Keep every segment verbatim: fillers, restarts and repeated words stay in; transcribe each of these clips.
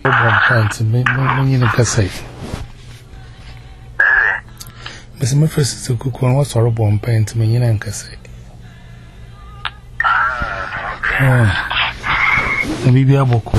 pants, me in a cassette. Miss Memphis is a cook one was horrible and paint me in a cassette. Maybe a book.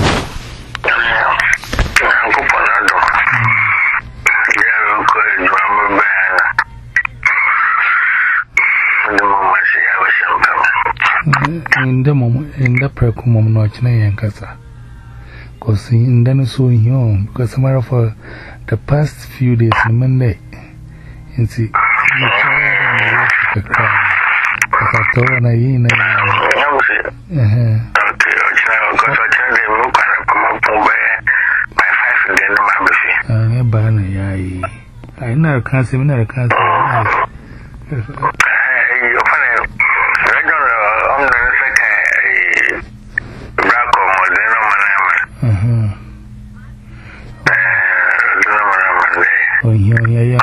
In the moment, in the precum, not in Casa. Because in Denoso in home, because a matter for the past few days, Monday, and see, I told her, I in a banner. I never can't see, never can't see. Oh, yeah, yeah, yeah.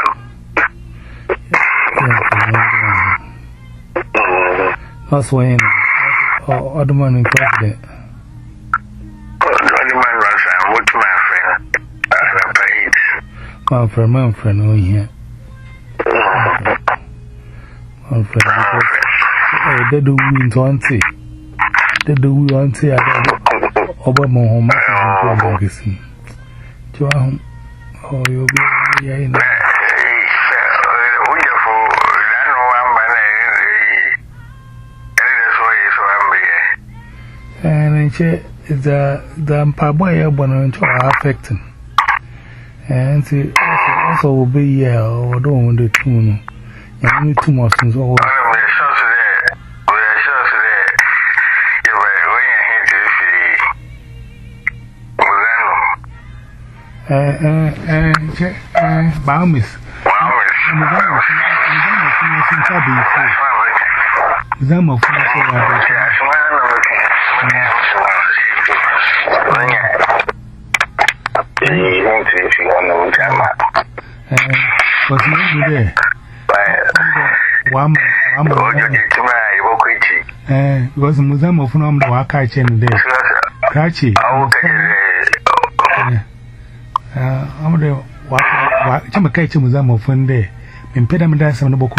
That's why other man in President. Other man was with my friend. My friend, my friend, oh, yeah. My friend, they do win twenty. They do win twenty. I don't Obama home. I'm going to see. Joan. Oh, you'll be yeah, in and the the Paboya one affecting. And see, also will be yeah, or don't want the tune. And only two more since all. Uh, uh, uh, uh, Baumis. Zam of was not there. One, uh, was a museum of Nom the Wakachi and there. Kachi. I'm going to walk a museum of one day. Impediment some book.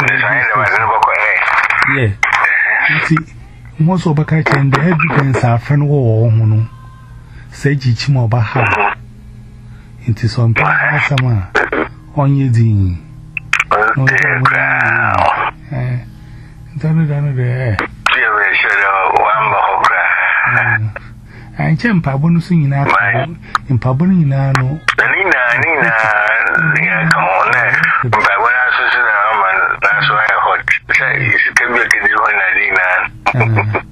Yeah. You see, most of the catch and the evidence are friend war. Say Chimo Baha. It is on Summer on your ding. No, I jump a bonus in in Pabonina. Nina, come on there. But when I saw the that's why I hot. It's a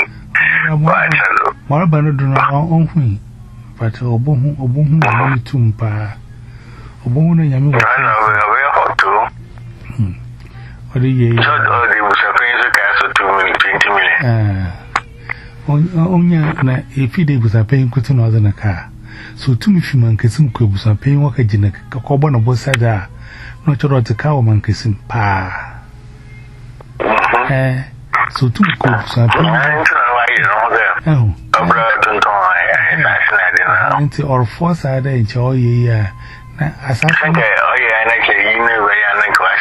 Nina. More about it on me. But Obon Obon only tumpa. Obon and Yami were hot too. What do you say? There was a fancy castle to twenty million. Only if he was a paying good in a car. So, two Michiman kissing quibbles and paying work a genic, a cobon of both sides are not your to cow man kissing pa. Eh, so two quibbles and paying. Oh, a or four side enjoy ye. As I think, oh, yeah, and actually, you know, where I think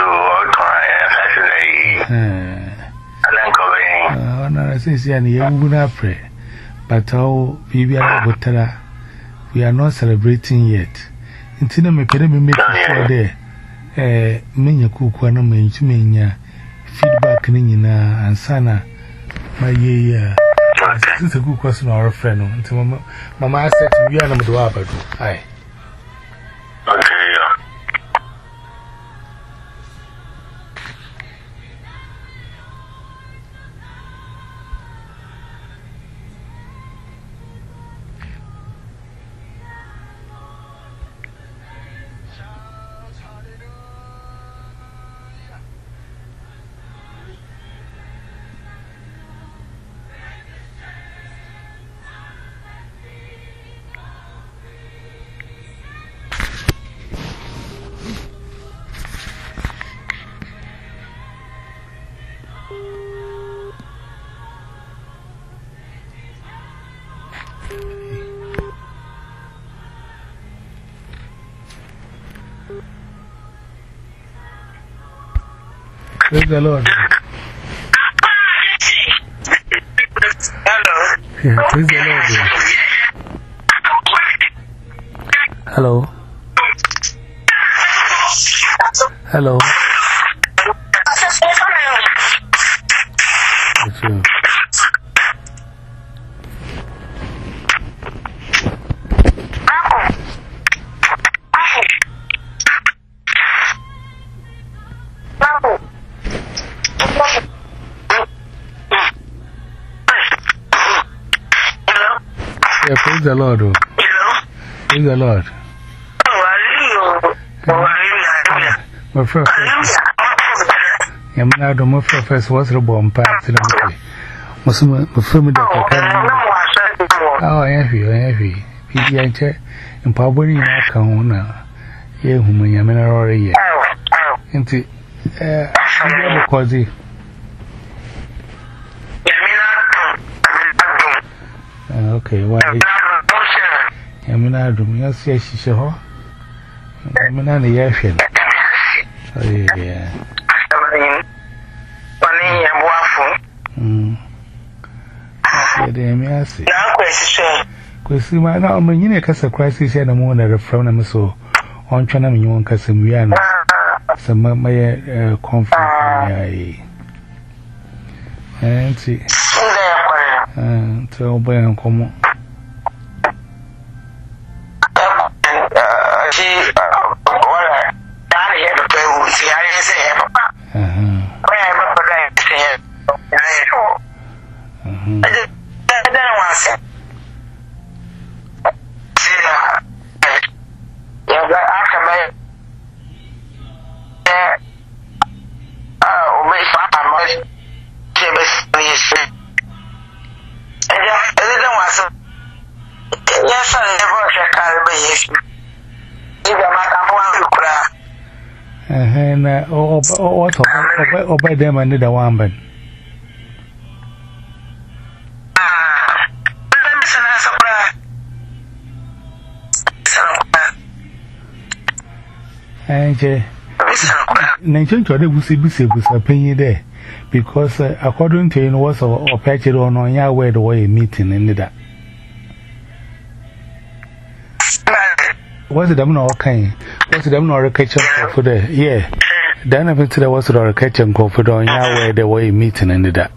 I said, I say, and you would not pray. But oh, we are we are not celebrating yet. Until me pay me make sure there. Eh, many cook one of me to me feedback in and sana. My year, this is a good question, our friend. Until Mamma said, we are not do about it. Okay. Praise the Lord. Hello. Yeah, praise the Lord. Hello. Hello. That's you. Yeah, praise the Lord. Oh. Praise the Lord. My first, I'm not my first was the bomb pass. Muslim, my family. Oh, I have you, I have you. P D I check and probably not count now. Yeah, whom I am already. Into uh, quasi. Okay, why? I'm not doing your say she saw. I'm not the action. Oh, yeah. Hm. Yeah, they may ask it. Because my now, when you make a crisis, and I'm one of the front so on China, you won't cast him. We are some my conference. And see. And so, by and come. And oh, what about them and the one bed? And Nation to the Bussy Bussy was a penny there because, according to you, was or patch it on your way the way meeting in that. Was it them not kind? Was it them not a kitchen for the yeah? Then I've been to the was it or a kitchen go for the on your way the way meeting in that.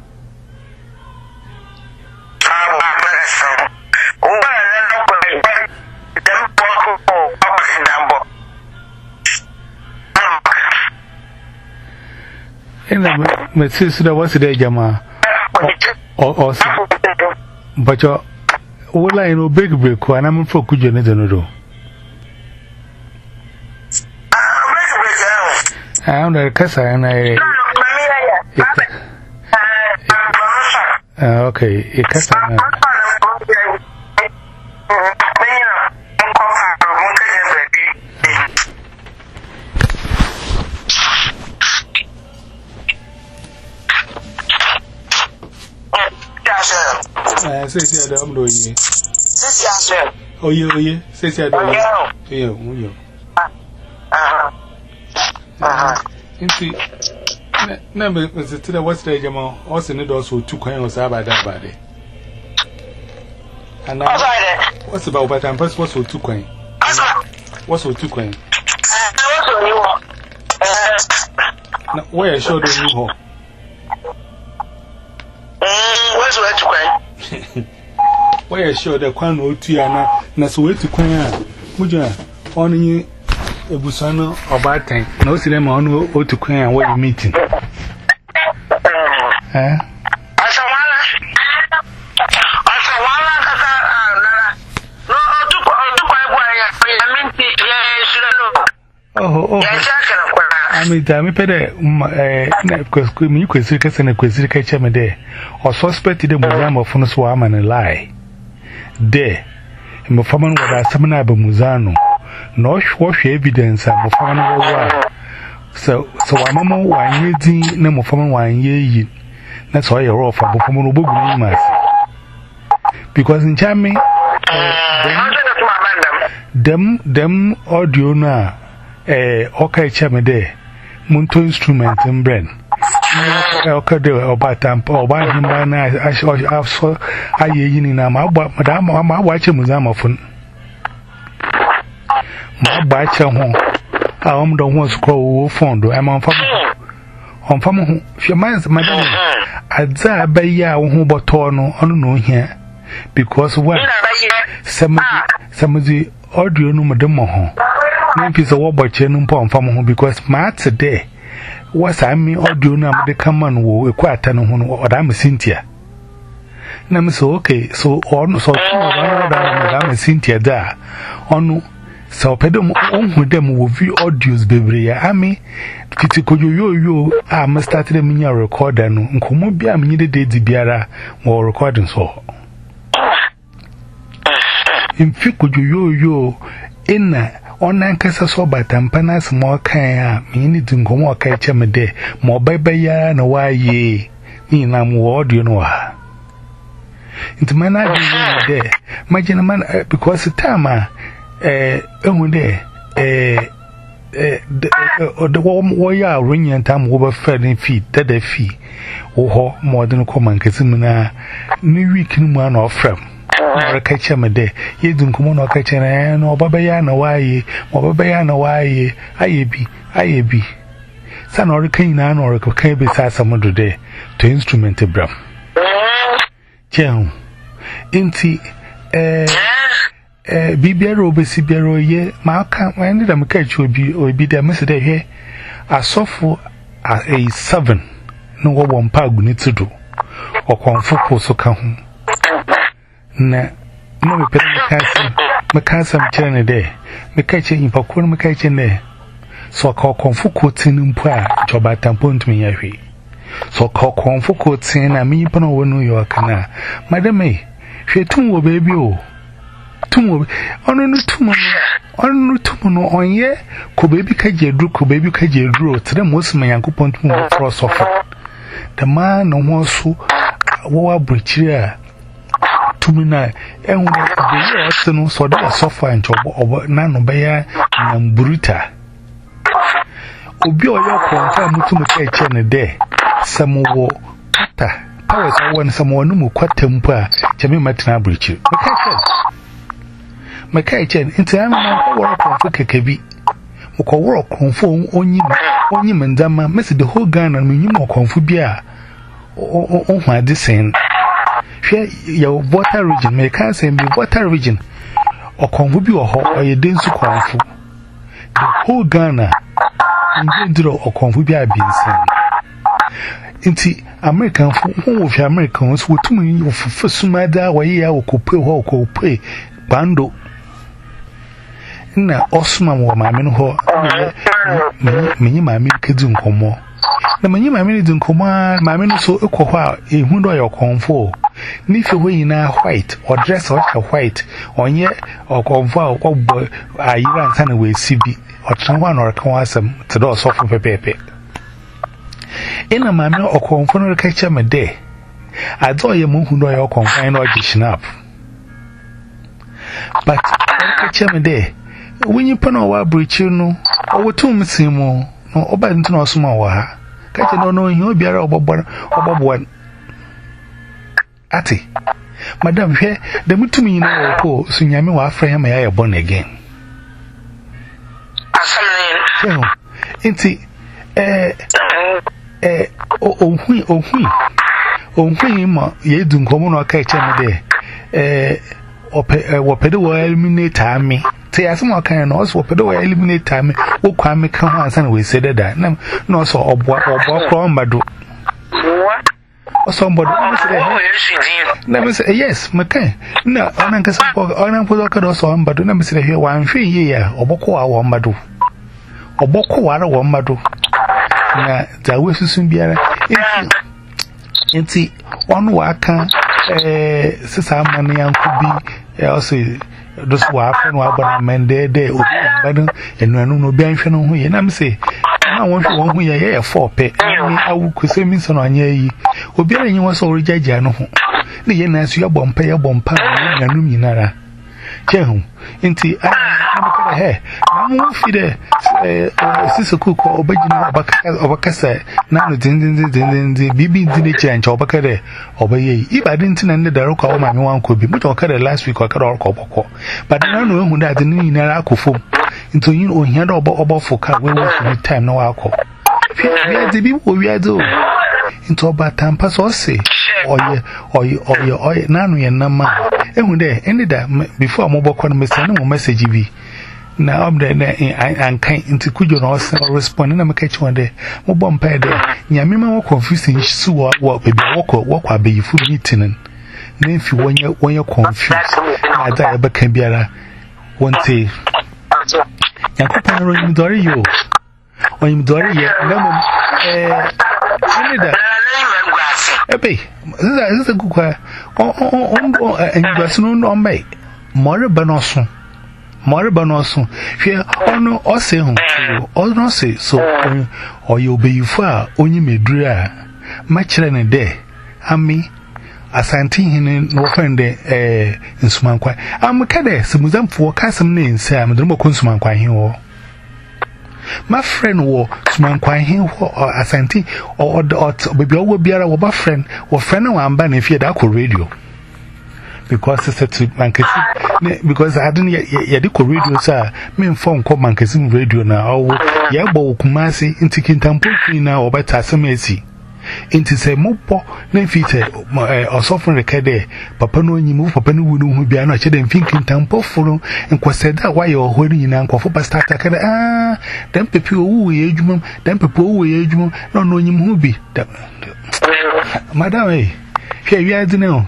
My sister was the Jama or but your all I know big break when I'm for Kujan. I'm the Casa and I. Okay, it Casa. I say, I'm doing it. Oh, you, you, say, I'm doing it. You, uh-huh. Indeed, never was it to the West Jamal, also need also two coins about that body. And now, what's about what I'm first was for two coins? What's for two coins? Where I showed you home. What's what two coins? Where I showed the quan or two and that's way to coin. Would you only a busano or bad time? No, see them on or to coin and what meeting. Eh? Oh, oh, I mean, I'm a better, because you could see a question catch me there, or suspected the Muzam of Funswam and a lie. There, in the former was a seminar by Muzano, no wash evidence of former. So, so I'm a more one year, no more former one year. That's why you're off for Bomo Bugumas. Because in Chammy, them, them audio now. Eh, okay, chame there. Munto instrument in brain. Okay, about time, or by him by night. I saw I yin in my madam, my watch him with Amaphone. My batch home. I am the one scroll fond. I'm on farm. On farm, she minds, madam. I'd say I buy ya who bought torno on no here. Because what? Some of the audio no madam. Name piece of what but you pon farm because Mart's a day. Was I mean audio number the common woe, a quite an or I'm a Cynthia. Nam so okay, so on so Madame Cynthia there. On so pedum on with them will view audios, baby. I mean, Kitiko yo yo, I must start them in your recorder. No, come be a minute day the biara or recording so. In Fico yo yo, in Online Cassa so by Tampanas more kind, meaning to go more catch me there, more baby ya no why ye, in am ward you know. Into my night there, my gentleman, because the time, eh, oh, there, eh, eh, the warm warrior ring and time over fairly feet, that they fee, or more than a common Casimina, new week in one or from. Or catch him a day. You don't come on or catch an or Babayana, why, or Babayana, why, I be, I be. Son or a canine or a cocaine beside some other day to instrument a brum. Jam. Inti, eh, eh, Bibiaro, Bessibiaro, ye, Malcolm, I ended a catch will be or be there, Mister Day here. I saw for a seven. No one pag need to do or confocal so come. Na no me pede mekasa mekasa mchene de mekache impakwo mekache ne so ka konfu kotin mpo a joba tampo ntumi yahwe so ka konfu kotin na mi pano wonu yo kana madame hwe tum wo baby o tum wo onu no tum no onu no tum no onye ko baby ka jedru ko baby ka jedru tire mosima yankopon tum wo fro sofa the man no ho so wo abuchire a Tumina, and when the afternoon so that a sofa and job over none obey and bruta. Obi or your confirm to make a chain a day. Some more kata. Powers I want someone who quite temper, Jamie Matina breach you. My kitchen, into I'm not work for Kabi. Moko work conform on you, on you, Mandama, miss the whole gun and me more confubia. Oh, my descent. Your water region, may can't say me water region or confubi or a dense confu. The whole Ghana in Dendro or confubia being seen. Inti American who of Americans were too many of first mother where ye are cope or pay bando. Na Osman or my men who many my milk didn't come more. The many my men didn't come on, my men so equal a window your confu. If you wear in a white or dress or a white, or yet or convoy or boy, I ran turn away C B or someone or conwasam to do soft for pepe. In a mamma or confound catch him a day. I saw your moon who know your confine or dish up. But catch him a day. When you put our breach, you know, or two missing more, or by no small. Catch no knowing you'll be a robot or one. Ati, Madame, here, the mutumi no ko, so Yami wa frame may I born again. So, inti, eh, eh, oh, hui, oh, hui, oh, hui, ma, ye dun common or catch me there, eh, or pedo eliminate me. Say, as more kind of also pedo eliminate me, who can make come on and we said that, no, so, or what, or what from Badu. Or somebody never say yes, McCay. No, I'm going to support on Polo so on, but never say here one free year or Boko or Madu or Boko or one Madu. Now, there will soon be a one waka, eh, Sissa money and could be also those who are from what men there, they will be and no bench on who and I'm say. I want to one we are for pay. I will say, Miss on ye. Obiara nyi was already judge no ho. Ne ye na so ya bompa ya bompa na numinara. Che ho. Nti a na ka he. Na movie there. Sister Cook or Begin or Bacassa, now the Bibi didn't change or Bacade or Bay. If I didn't end the rock, my one could be much or last week or Cabo. But I don't know who that didn't in a form into you or here or about for car when we time no alcohol. We are the people we are doing into about Tampas or say, or your or your none and number. And when they ended that before mobile conversation message be. Now I'm there and kind into Kujo or responding. I'm a catch one day. Mobile pair there. Yamima confusing so what baby walk or walk will be full meeting. Then if you when you're when you're confused, I die but can be a one day. Yankapano in Dory you. When you Dory, lemon, eh, that. Ebay, this is a good quiet. Oh, and you got no on me. More banoson. More banoson. Here, oh no, or say home, or no say so, or you'll be far, only me drea. Much than a day. I mean, as I'm thinking, no friend there, in Sumanqua. I'm a cadet, some of them for custom names, Sam, the more consumer quite. My friend wore Sman Quine him or Asanti or baby will be our friend or friend or I'm banning if you had radio. Because I said to Mancassim, because I didn't yet yadico radio, sir. Me phone call Mancassim radio now. Yabo Kumasi into Kintampu now or better Samesi. Into say Mopo, Nefite or soften the cade, Papa no you move Papa no would be another than thinking Tampo follow and quite said that why you're holding in Uncle for Pastata. Ah, then people who age mum, then people who age mum, no knowing him who be. Madame, eh, here you are to know.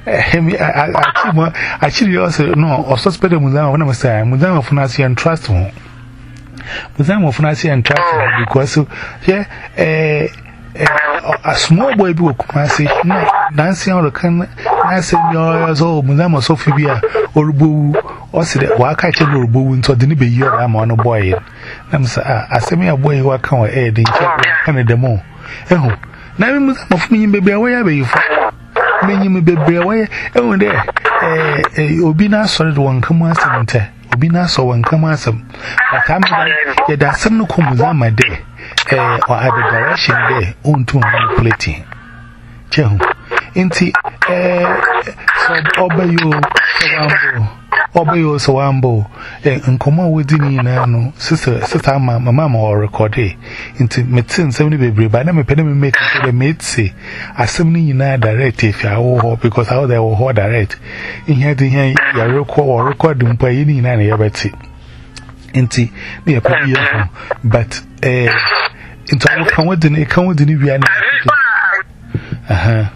Actually, also no, or suspect Muzama when I was saying Muzama Funasi and trust him. Muzama Funasi and trust him because, yeah, eh. A small boy will come say, dancing on the can, I say, yours, oh, Madame Sophia, or boo, or say that while catching your boo into the nibby year, I'm on a boy. I'm say, I say me a boy who I can't add in Canada more. Oh, now you must of me, baby, away, baby. Then you may be away, oh, there, eh, Obina solid one come once and tell. Obina saw one come once. But I'm yet that's some no come on my day. Eh, or at the direction there, own to manipulating. Chehu. Inti, eh, so obey you, so obey you, so ambo, eh, and come on with the no, sister, sister, mamma, or record eh, into medicine seventy baby, but I'm a penny make it to the mate say, as somebody in a direct if you are because how they were direct. In here, the here, you record or record them by any nine yabati. Inti, near Pavia, but eh. Into I come with the come with the new piano. Uh huh.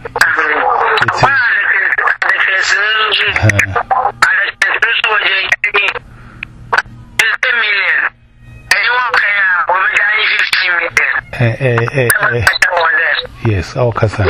Eh eh eh eh. Yes, all kasa.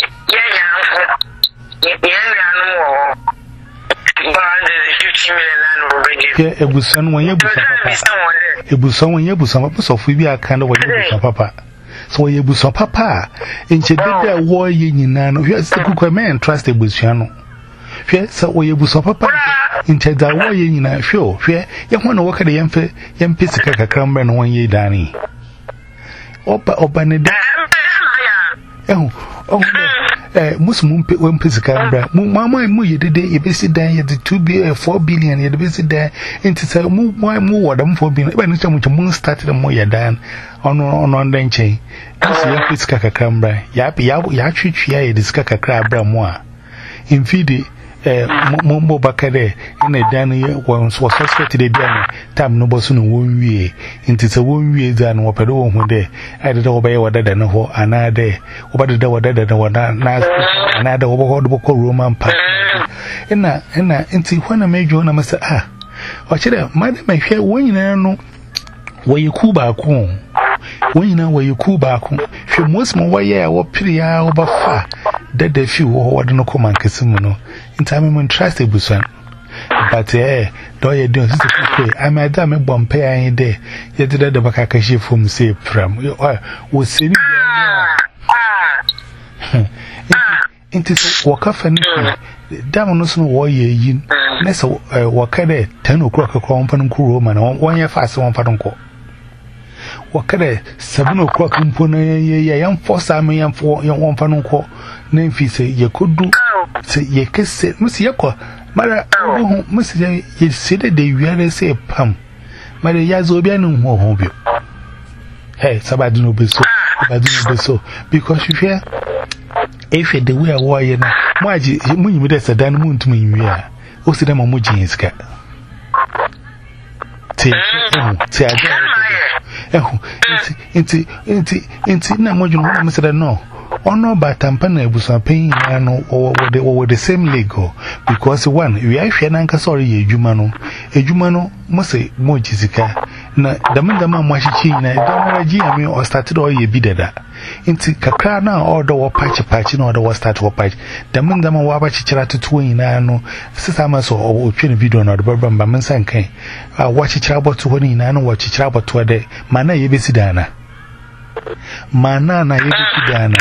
Yeah, ebusan when you busan papa. Ebusan when you busan papa so fi bi akanda when you busan papa. So you busan papa. Inche dede wo ye nyina no. Hwe se kukwa men trust ebusan no. Hwe se wo ye busan papa. Inche da wo ye nyina hwe hwe ye ho no woka de yemfe yempe sika kakra mbe no won ye dani. Oba oba ne da. Eh oh eh musum mpe won physical bra mu mama mu ye dede ye besi dan ye de two billion four billion ye de besi dan enti say mu mu wodam four billion e ba ni say mu mu start dem mo ye dan ono ono ndan chen isi ye physical kakra bra ya ya ya twitwia ye de sika kakra bra mo a infidi eh mo mo bakare ina dan ye won so suspect de dia tam no bosu no wonwie enti say wonwie za no opedo won hu de ai de obaye wadada no ho anade obadada wadada no wana na anade oboho do ko roman pa ina ina enti hwana mejo na masa ah o chere madam hwe wonyina no wayiku ba ko wonyina wayiku ba ko hwe mosmo waye a wo piri a wo bafa dada fi wo wode no ko mankasimu no enti am mon trust ebusan. But eh, do you do this? I may damn a bomb pay in there. Yet the Bakakashi from say from you was sitting into walk off and damn no war ye yin. Nessa wakade ten o'clock a crown kuro man one year fast one fatonko. Wakade seven o'clock in Puna, young four Sammy and four young one fanunko. Name fee say you could do say ye kiss it, Miss Yako. Mother, Miss Ye said they really say pum. Mother Yazobian who home you. Hey, somebody no be so, somebody no be so. Because you fear if you the way a warrior now, why you mean with us a dan moon to me? We are. What's the name of Mujin's cat? Say, say, I don't know. Into Namojan, Mister No. Or no, but Tampana was a paying or the same Lego. Because one, we are Fiananka sorry, a Jumano, a Jumano must say Mojisica. Na the Mandama Machina, don't know me or started all ye bidder. Into Kakana or the war patch patching or the war start war patch. The Mandama Wabachi to twin, I know, Sisamas or Chin video or the Bourbon Bamansanke. I watch a trouble to one in, I know what a trouble to a day. Mana Yebisidana. Mana Yebisidana.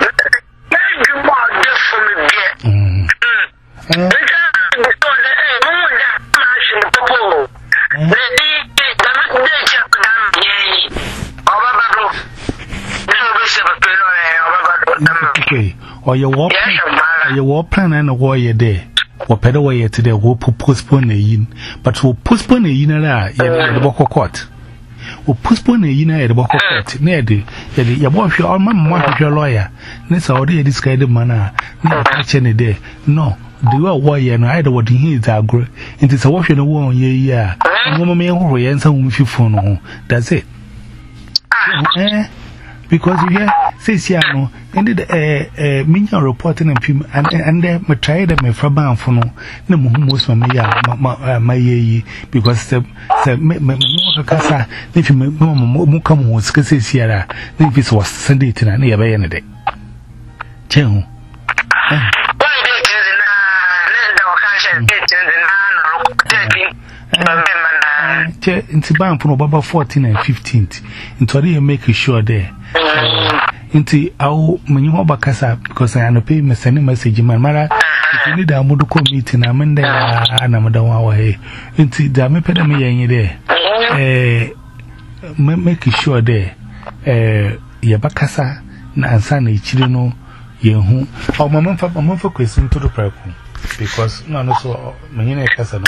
Mm. Uh, okay, or your war your war plan and a warrior day. Or pedal way today will postpone a yin, but will postpone a yin at the Boko court. Will postpone a yin at the Boko court. Near the your wife, your mamma, your lawyer. That's already this kind of manner. Not touch any day. No, the war warrior and either what he is agro. It is a wash in the war, yeah, yeah. And woman may already answer with your phone. That's it. Eh? Because you hear, says Yano, ended a minion reporting and film, and and then my tried them for bound for no, no most of my my ye, because the Casa, if you more come was Cassis Sierra, if it was Sunday to an near by any day. Channel. Into bound from about fourteen and fifteenth, into they make sure there. Into our Manuba Casa, because I am pay me sending message in my mother. If you need a Muduko meeting, I'm in there and I'm down our way. Into the Mepedamia there. Eh, make sure there. Eh, Yabakasa, Nansani, Chilino, Yehu, or Mamma for Mamma for question to the prayer because none of so many Casa.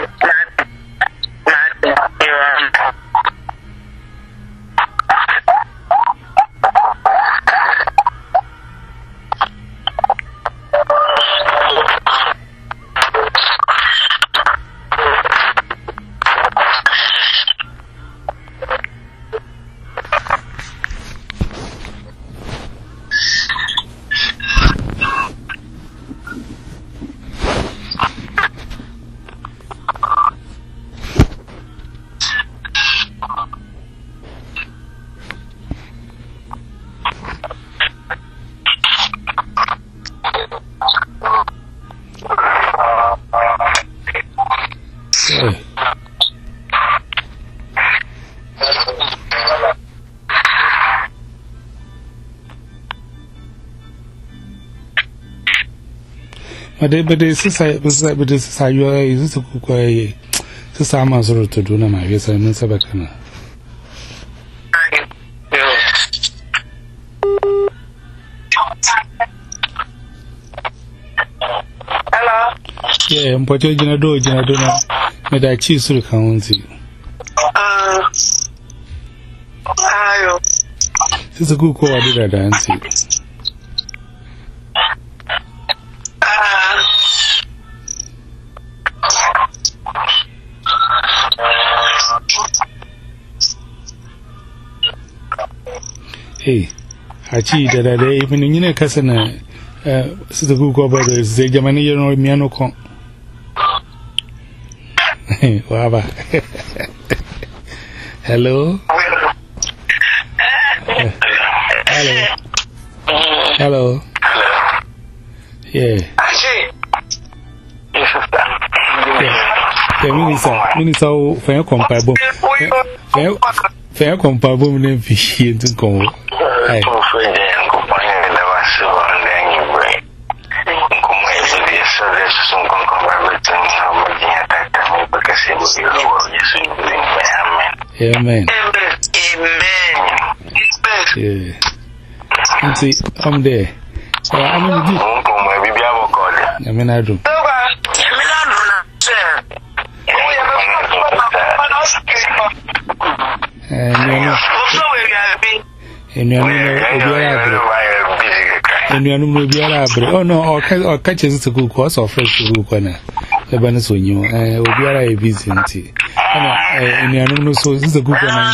But this is a but this is how you are. Is it a cook? To some answer to do now. Yes, I'm not Sabacana. Hello. Yeah, I'm putting you in a door. You know, made I choose to count you. Uh, hello. This is a good call. I did a dance. Hey, Hachi, that a day, even in a cousin, uh, Sister Google brothers, the Germany, you know, Miano con. Hey, Waba. Hello? Hello? Hello? Yeah. Yeah, Minister, Minister, fair comparable. Fair comparable name fish into Congo. I don't know. Amen. Amen. Yeah. Auntie, I'm there. I'm going to do. I mean, I do. And you know, oh no, or catches to cook was or fresh to cook on a bonus when you will be a visit. And you know, so this is a good one.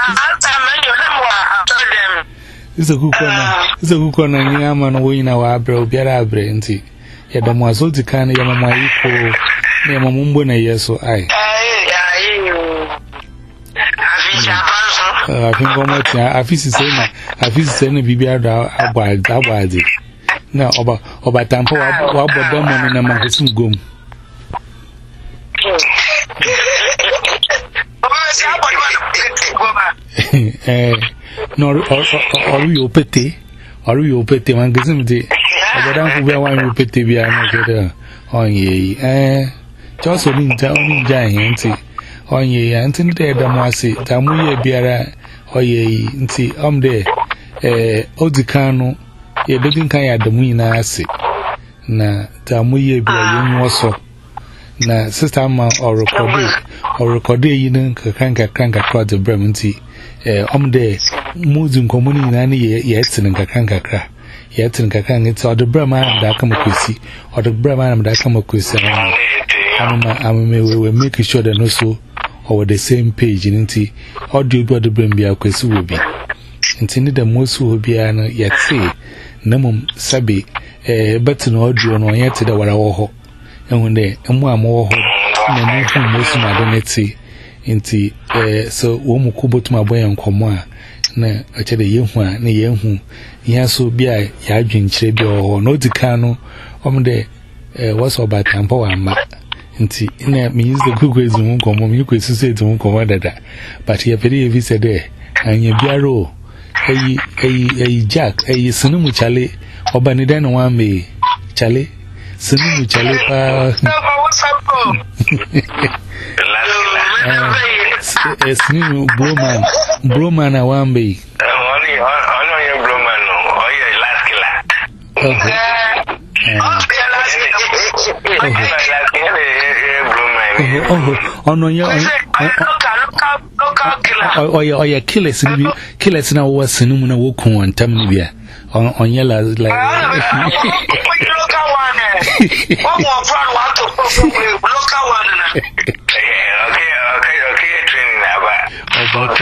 This is a good one. This is a good one. And I'm on a way now. I brought Biara Brenti. Yet the Mazo to kind of Yamama equal Yamamumbo, yes, so I. I think almost I feel the same. I feel the same. Bibia about about it. No, about about Tampa. What about them on a magazine gum? No, or you pity, or you pity one gazim day. I don't know why you pity be another on ye. Eh, just a little down giant. On ye, Anthony de Damasi, Tamuya Biara, or ye, nti, um, there, eh, Odicano, ye didn't kaya the Muina asi. Na Tamuya Biara, also. Na sister ma or record, or record, you know, crank a crank across the Brementy, eh, um, there, Muzum Communi in any yet in Kakanka cra. Yet in Kakan, it's or the Brahman that come a quissy, or the Brahman that come a quissy. I'm making sure that also. Over the same page, inti audio by the brain be a question will be. Intended the most will be an yet say, Namum Sabi, a button audio no yet to the Waraho. And when they and one more home, and most of my donate inti, so one kubo to my boy and comma. Na a chede young one, ne young who, Yaso be a yajin chebi or no decano, om de was about Tampo and ma. Nti ina me use the Google is won come me ko sise to won come dada but ye very heavy said there and ye biaro ayi ayi ayi jack ayi sinu chale obani dan one me chale sinu chale pa sinu broman broman a one be only only your broman no or your last killer oh, oh, no, yeah, oh, yeah, oh, yeah, killers, killers now was cinnamon walk on Tamibia on yellow like local one. Okay, okay, okay, training about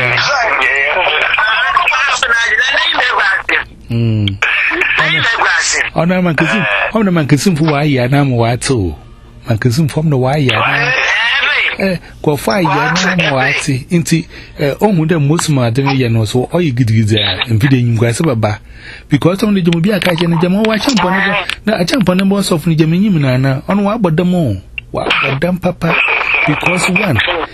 hmm. Oh, no, man, because oh, no, man, because for why I am what too. Man, because from the why I eh, go fire, Yamati, inti, eh, oh, the most modern yen so all you get there and feeding grass about because only the Mubia catching the Jamo watching on a jump on the boss of Nijamina on what but the more. What but them, Papa? Because one,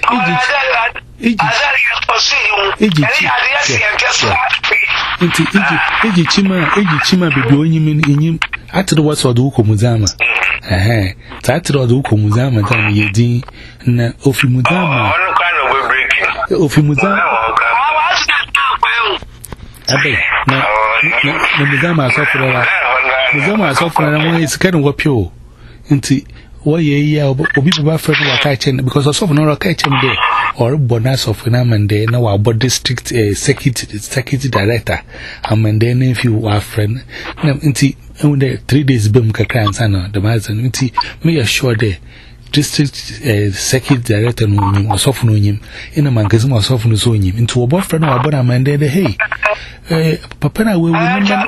Inti Iji Chima, Iji Chima be doing him in him after the words of the Ukomuzama. Eh, that's the Ukomuzama, then ye ding, na Ofimuzama. Ofimuzama. Abe, na Muzama sufferer. Muzama sufferer, and it's kind of what pure. Inti. Why ye or people were afraid of catching because of no catching there or bonus of an day now about district security security director. And then if you are friend, inti the three days boom kakran sana the mazen inti me assure the district security director no him or soft no him in a magazine or soft no so him into a boyfriend or about a man there hey papa na we remember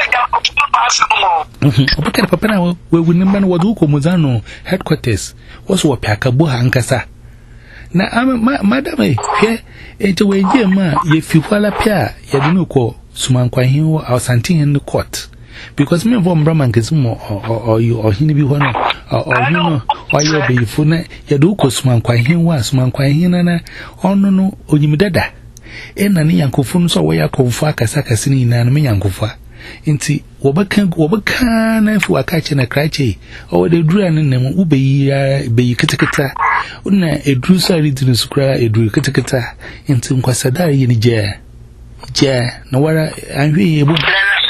okay, Papa, we will remember what Ukomuzano headquarters was what Pacabo Hankasa. Now, I'm Madame, here, it's a way, dear ma, if you fall up here, you don't call Suman Quahin or something in the court. Because me from Brahman Gizmo or you or Hinby one or you know, why you're be funa, you do call Suman Quahin was Suman Quahin, or no, no, or you dada. And any uncle Fun saw where I call Fakasaka Sini and me Uncle. Inti wabaka wabaka na fu akache na krache o de dura ne nem ube ya be kitakita una edru so ari dinu sukra edru keteketa enti nkwasada ye ni je je na wara anhwe ye bu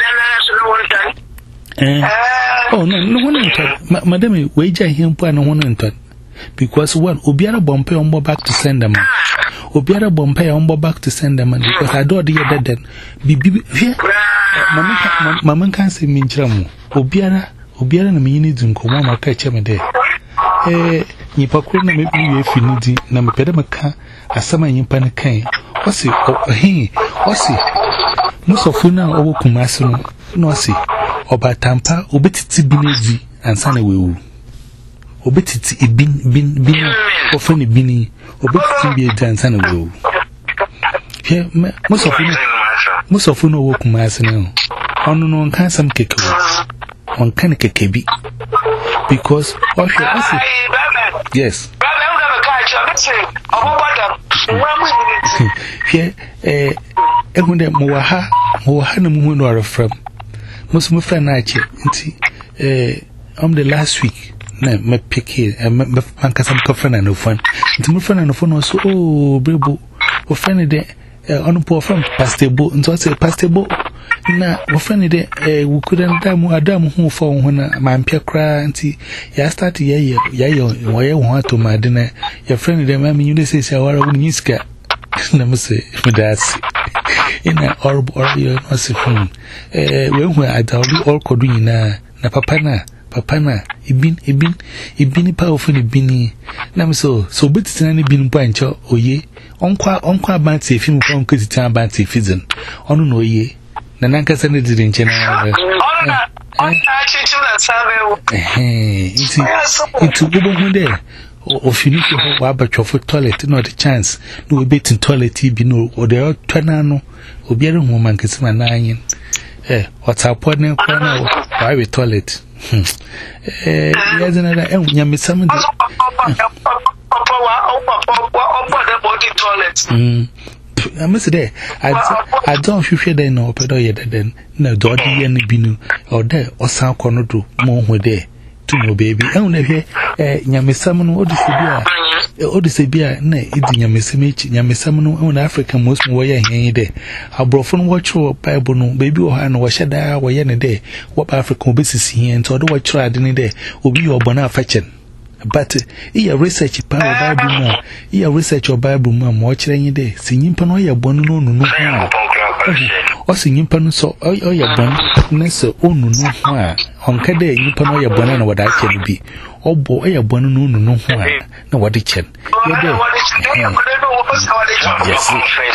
eh oh no no one ntod madam we ja hempo na one ntod because one obiara bompe on back to send them obiara bompe on back to send them because I do the dead bibi mama mama kan se minchira mu obiara obiara na me ni dunkomo ma ka che me de eh nipa kro na me bi finidi na me pede maka asama nipa ne kan wasi ohin wasi musofu na owo kumase no no wasi obatampa obetiti binezi ansa na wewu obetiti ibin bin bin ofani bini obetiti bi ansa na wewu he musofu na musofu na owo kumase no onu no kan sam kekewo on kan kekebi because what you yes here eh ehunde mo wa ha mo wa ha na mu no arafram most my friend achi nti eh um the last week na me pick eh me pankasa me friend na phone nti my friend na phone so oh brebo o friend de eh on po from pastor bo nti say pastor bo na o friend de eh we couldn't dam adam hu for hu na ma mpia kra nti ya start ye ye ya ye wo ye wo ato ma de na your friend de ma me you say say awara wo nyiska na me say me that's ina orb or you no se fun eh we hu adawri all kodu nyina na papa na papa na ibin ibin ibin pa ofun ibini na me so so betitina ne bin pa ncho oye onkwa onkwa abanti efim pa onko titan abanti efizin onu no oye na nankasa ne diri nche na ona ona chichu na sabe eh iti iti gubo hunde o finito wa batwofo toilet no the chance no we bet in toilet bi no o de twana no obiare hu man kesima na anyin eh whatsapp ne kwa na wa we toilet eh ya zana da en nya misam de papa wa papa wa the body toilet mm I must say I don't feel there no pedo ye den na do di ye ni bi no o de o san kono do mo hu de to no baby en na hwe eh nyamesam no odisebia odisebia na idi nyamesam echi nyamesam no en Africa most mo ye hen de abrofo no watcho bible no baby o ha no wo hyeda wo ye ne de wo ba Africa obesisi hen to do watcho ade ne de obi yo bona afachen but iya research pa bible no iya research o bible mo mo kire yin de sinyimpa no ye bonu no no no o sinyimpa no so o ye bonu na so onu no ho a onka de nyimpa no ye bonu na wada kire bi obo o ye bonu no no no ho a na wada kire ye de yes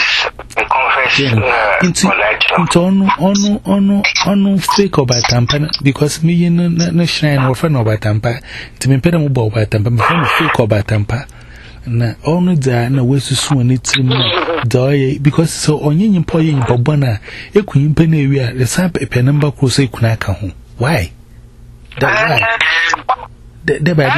into into onu onu onu onu fake obatampa because me yin na shrine wo fa na obatampa ti me peda mo bo obatampa me fa no fake obatampa na onu da na wesusu oni trim da ye because so onye nyimpo ye nyimpo bona ekunyimpa na ewi a the same pe number cross ekuna aka ho why that why the the by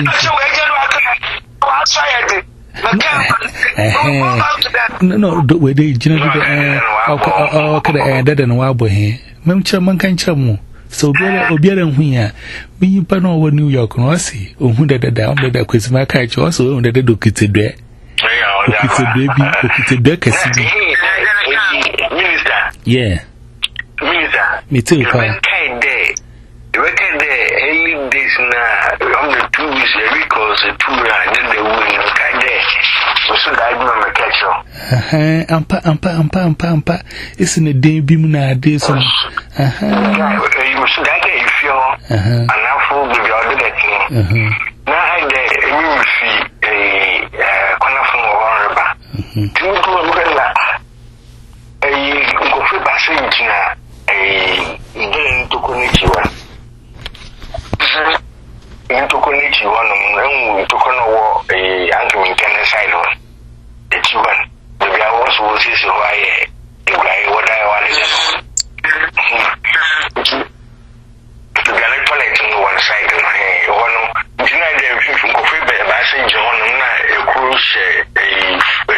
no no do we dey jina do eh o ka da da na wa bo he mem kire man kan kire mu so obiara obiara hu ya bi pa no wo New York no asi ohun da da o da kwesima ka che o so ohun da da do kitedwe kitedwe bi o kitedwe kasi bi minister yeah minister me too pa kind day the weekend day early days na on the two weeks a week or so two and then they win kind day so that I do catch you eh ampa ampa ampa ampa ampa isi ne den bi mu na ade so aha you should that if you and now for the other that na I dey you see eh kona fun o ba tu ko mo la eh ko fe ba se jina eh den to connect you in to connect you one and to kono wo eh anke min kan side one it's one the guy was was is why the guy what I want is the guy collect on one side no eh one jina dey fi ko fe ba se je one na e cruise eh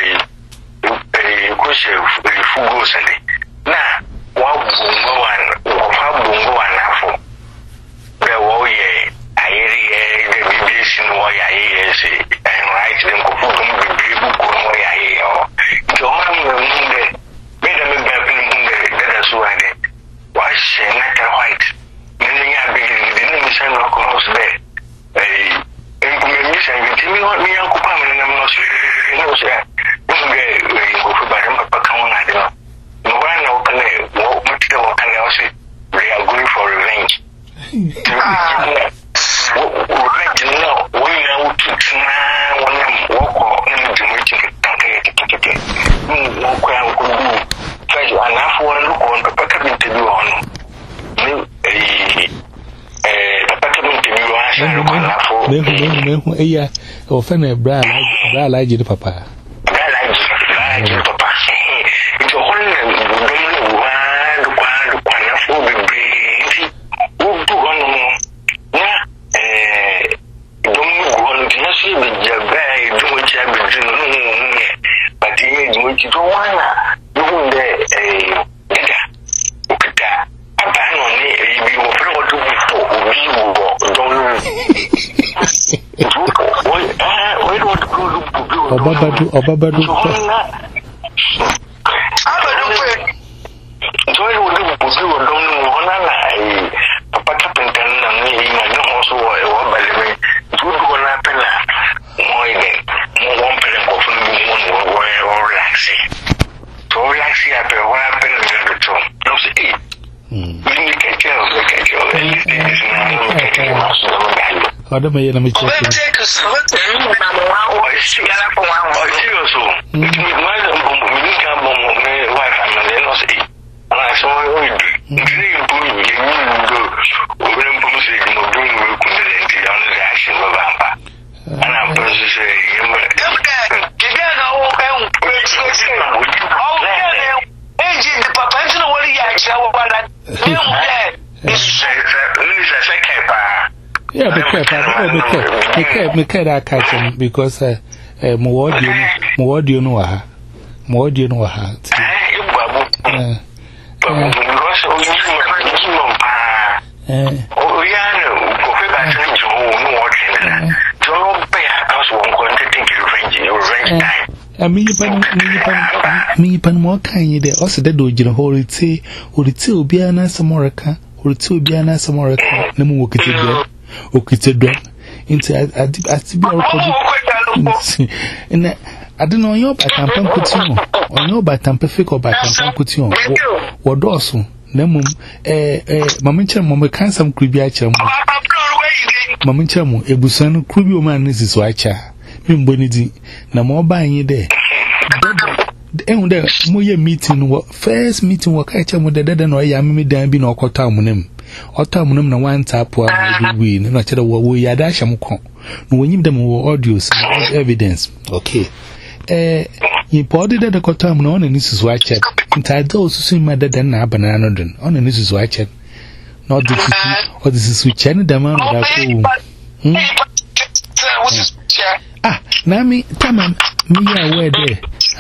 eh cruise eh fugo sale na wa bungo wan wa fa bungo wan afo the wo ye ayeri eh the B B C no ya ye say and right them no me uncle Pam and I'm not sure. No, sir. Don't get go for Baram Papa Kawan. I don't know. No one open it. What material can I say? They are going for revenge. Revenge now. We know to now when I'm walk and to make it. No crown could do. Try enough one look on the packet to do on. Yeah, often a bra bra like you, Papa. Bra like you, Papa. It's a whole one, one, one, four, baby. Who do one? Eh, don't want to see with your bag, do what you have been doing. But he is what you don't want. You there, eh, better. Apparently, you will follow to before we don't. Obabadu, Obabadu. I don't know. I'm check. Yeah, be careful. Be careful. Be careful. Be careful. I catch him because uh, uh, more do you more do you know her? More do you know her? Uh, I mean, me, pan more kind there. Also, the dojo hold it say, or it will be an answer more, or it will be an answer more. No more walk it. Okay, drum into I did I see and I don't know your by tampon coution or no by tampafic or by tampon coution or dorsal. Nemum, eh, eh, Mamincham, Mamma Cansam Cribiacham, Mamincham, a busan, Crubio man is Wacha, Mimbonidi, no more buying you there. And there, Moya meeting, first meeting, what catch him with the dead and I am me damn being or cotamunum. Otamunum na one tap one we no tell what we are dasham con. No when you them audios and evidence. Okay. Eh, you body that the cotam on and this is watch it. Inside those who see my dead and a banana on and this is watch it. Not this is or this is which any demand that ah, Nami, Tamam, me aware there.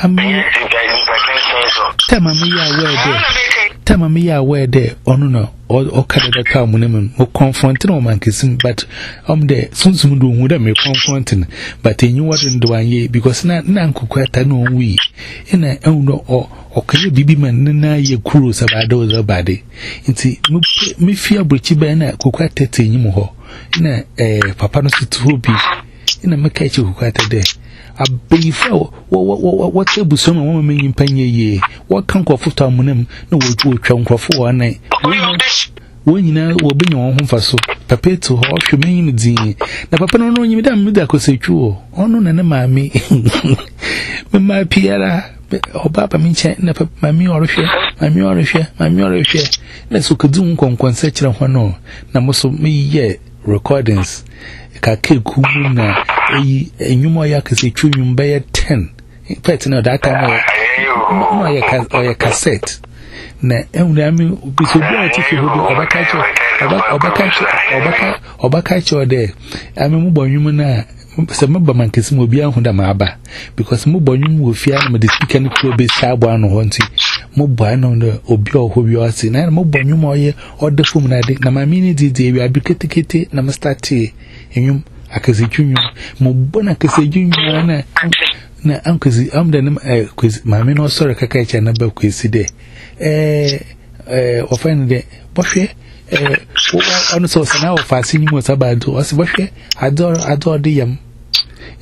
Tamam, me aware there. Tamam, me aware there. Oh no, or or Canada come when or confronting or man kissing, but um there soon soon do would me confronting, but they knew what in the one ye because not Nanku quite no we in a own or or can you be man na ye cruise about those body. Inti me fear breachy banner could quite thirteen you more in a papa no to be. In a macache who quite a day. A big fellow, what's a bosom of woman in penny ye? What can't go for Tamunim? No, we'll chunk for four night. When you know, will be your home for so. Papa to horse your main zine. The papa no know you damn with that could say true. Oh, no, no, mammy. My Pierre, or Papa Mincha, never my murisha, my murisha, my murisha. Let's look at Zoom con concession of one. No, most of me yet recordings. Kake kumuna e nyumo ya kase twunwum be ten in fact no that time no ya ka ya cassette na ehunu ami biso bi ati fi hodo obakacho obakacho obaka obakacho de ami mu bonwum na se maba mankesi mo bia hu da ma aba because mo bonwum wo fia na the speaker ni kro be sabo anu ho nti mo bua no de obi oho bi o si na mo bonwum oye odefum na de na ma mini di di wi abiketekete na mo start enyum akazi twunyu mo bona akazi twunyu na na ankazi amda na eh kwezi mame no sore kaka echa na ba kwezi de eh eh ofan de bohwe eh ono so sana ofasi ni mo sabado osi bohwe ador ador de yam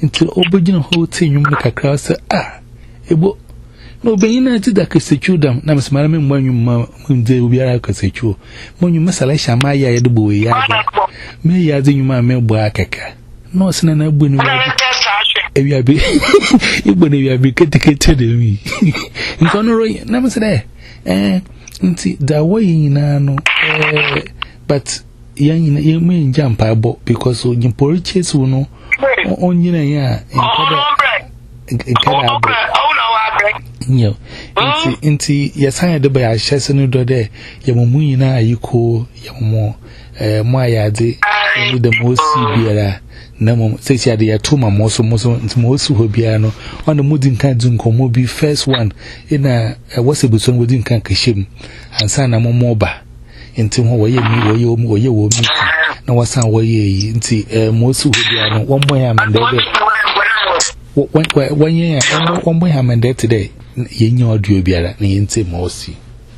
into obejina ho te nwum no kakra se ah ebo no beina ti da kesechu dam na mesmara me mwanwum ma nde obiara kesechu mwanwum masala shama ya yedo bo ya me ya de nwuma me bo akaka no sina na bu ni ewia bi igbo na ewia bi ketekete de mi nkono ro na mesere eh nti da wayi na no eh but yan yan me jump abo because o nyimpori chase no onyina ya nkada abo nyo nti nti yasan de ba ya hyese no do de yamumu nyina ayiko yamumo eh mo ayade ni de mo si biara na mo se tia de ya to ma mo so mo so nti mo si ho biara no on the mudin kan dun komo bi first one ina wase buson wodin kan kashim ansa na mo mo ba nti ho woye mi woye wo woye wo mi na wasan woye yi nti mo si ho biara no won boy amande de won won ye won boy amande today yenye audio biara na yente mo si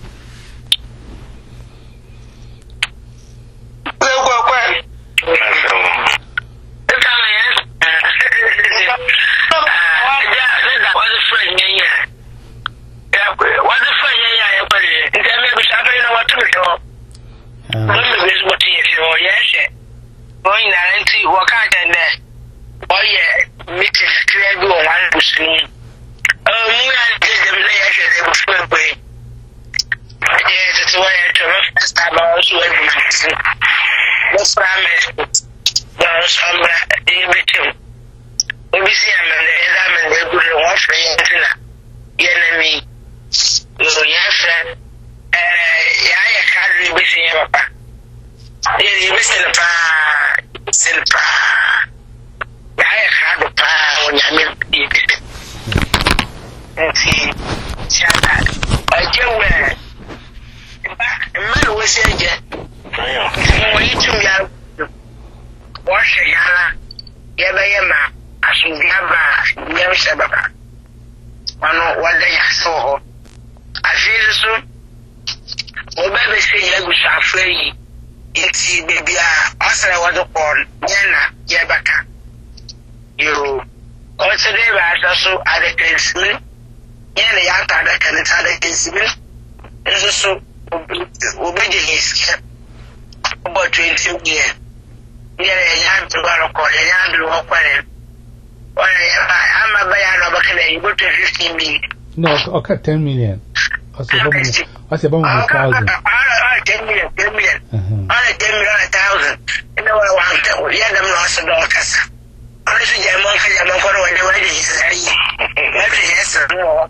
no okay ten million also I say about one thousand ten million ten million all ten million a thousand and no one want to yeah them lost the doctors honestly yeah mon ka yeah mon ko when they were is say every yes no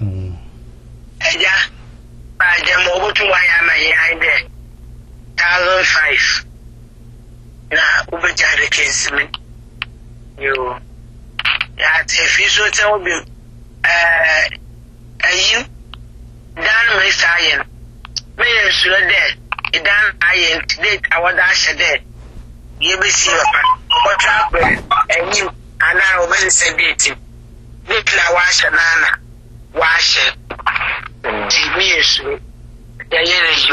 eja ba je mo butu wa ya ma ya ide one thousand five na ubeja de kinsimi yo ya te fi so te obi eh ayu dan me sayen me yesuro de idan ayen today awada shede ye be si papa what happen ayu ana o be celebrate nikla wa shanana wa she ti me yesuro ya yere yo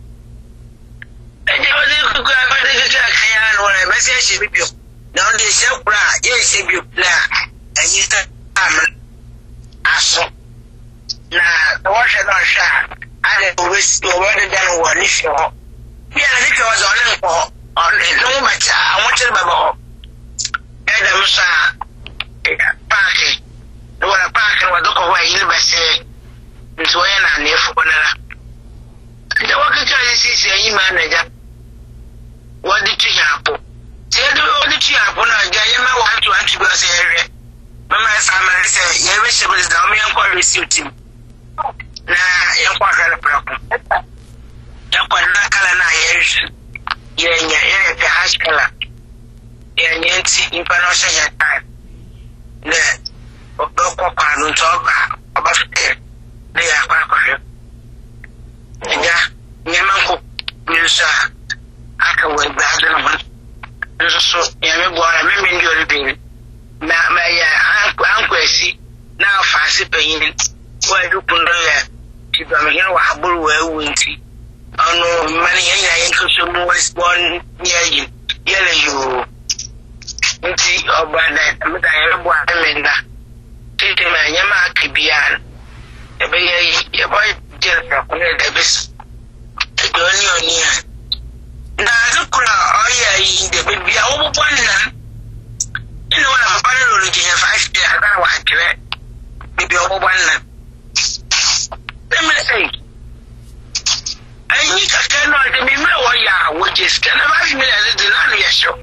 eje o de ku ku abade ke ka ya no le be se she bibio na on de she kura ye she bibio na ayu ta am aso na wash it on shot I always already done one if you yeah if you was on it on the no matter I want to babo Adam sa parking no one parking wa doko wa ile ba se nso ya na nefu bonara the work to is yi manager what did you happen say do what did you happen na ja ya ma want to anti go say ere mama sa ma say ya we she be down me and call receipt na ya kwa kala praku ya kwa na kala na yeshi yenya yeye pe hashkala yenye nti impanosha ya time ne odoko kwa ntoba obafite ne ya kwa kwa ya nyema ko bisa aka we bado na nso so ya me bora me me ndi oribin na ma ya ankwesi na afasi penyin wa du pundo ya tiba me ya wa haburu wa wunti ano mani ya ya yanko so mu was born near you yele you nti obada meda yebo amenda tete ma nyama akibian ebe ye ye boy jere ko ne de bis doni onia na zukura oya yi de bibia wo bonna ino na bana lo je five day ada wa kire bibia wo bonna nemle sei ayi ka kano de mi me wo ya wo je skana ba mi le de na no ya show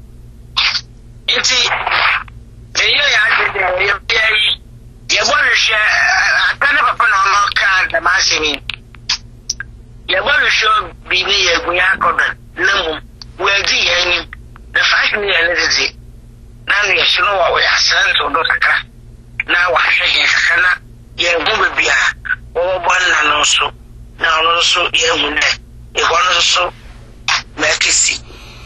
inti eyo ya de de ye yi ye bo le she akana papa no no ka da masimi ye bo le show bi ni ye gun ya ko da namu we di ye ni the five million is na no ya show wa we asan to do takra na wa hwe kana ye gu bia wo bo na no so na no so ye hu ne e ko no so metisi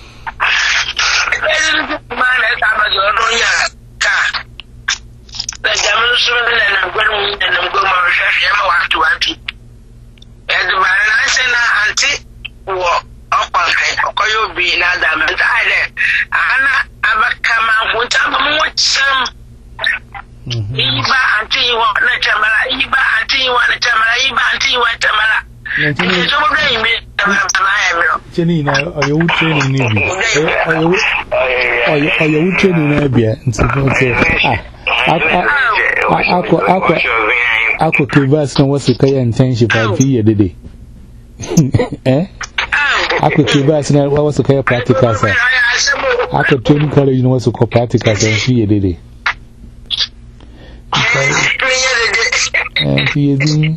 mana ta ba jo no ya ka da jamu so ne na gwaru ne na goma shafi ma wa tu anti e de ba na se na anti wo okwa kai okoyo bi na da menta ide ana abaka ma hunta ba mu cham iba anti wo na chamala iba anti wo na chamala iba anti wo chamala ne so bo dai mi Jenny, now are you training? Are you training? Abia, and so Aqua Aqua Aqua Kivas and what's the Kaya internship at the year day? Eh? Aqua Kivas and what was the Kaya practical? Aqua Training College, you know what's the co practical and see a day. And he is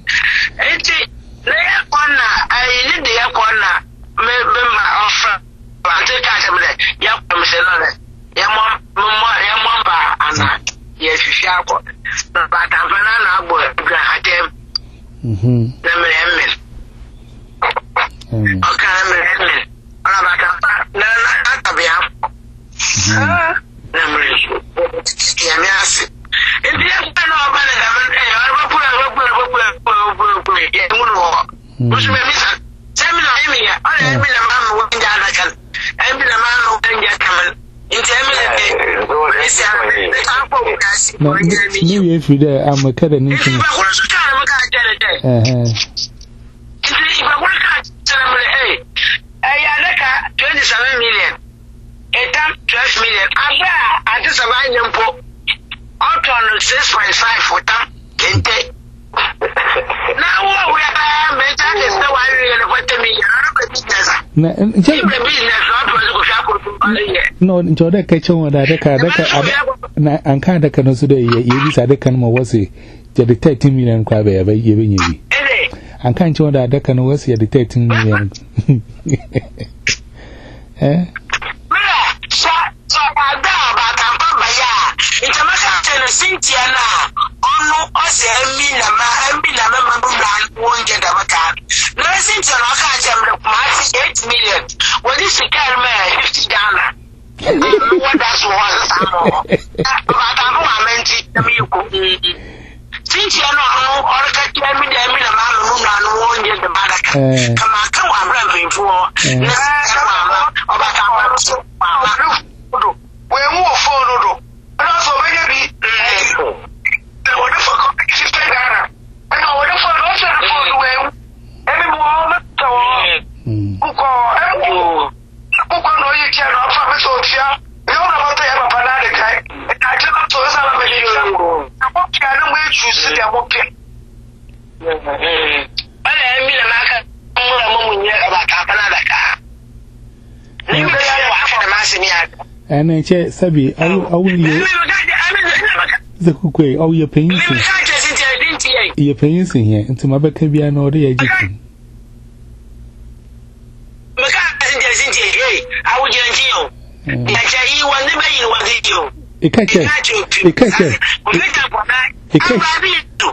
Mhm. No, maybe if you there, I'm a cat and anything. Uh huh. twenty-seven million. Etam twelve million. Aba ati saban nyempo. Out on six point five for tam. Kente. Now we are better is the one really what to me. No, into the kitchen or the car, and can't the canoe today. You decide the can was a detecting million crab ever giving you. And can't you that the canoe was a detecting million? Eh? So, so I about it's a matter of Cynthia now. Oh, no, I say, I'm in a won't get a macan. No, Cynthia, I can't have eight million. What is the car man? Fifty dollars. What does one? But I'm meant to Cynthia, no, or cut me the Emina man who won't get the bad. Come on, come on, I'm for. About our so. We're more for and also maybe the wonderful competition. I know what for also for well. Everyone, who call you who can know you can offer Sophia. You don't know what they have a banana. And I cannot tell us how many you what can we choose to them? Okay. I mean, I'm not about Capanada. And I said, Sabi, I will you the cookway, all your pains. You're paying here into my back be an order. I would guarantee you. You want to be one video. A catcher, a catcher, a catcher.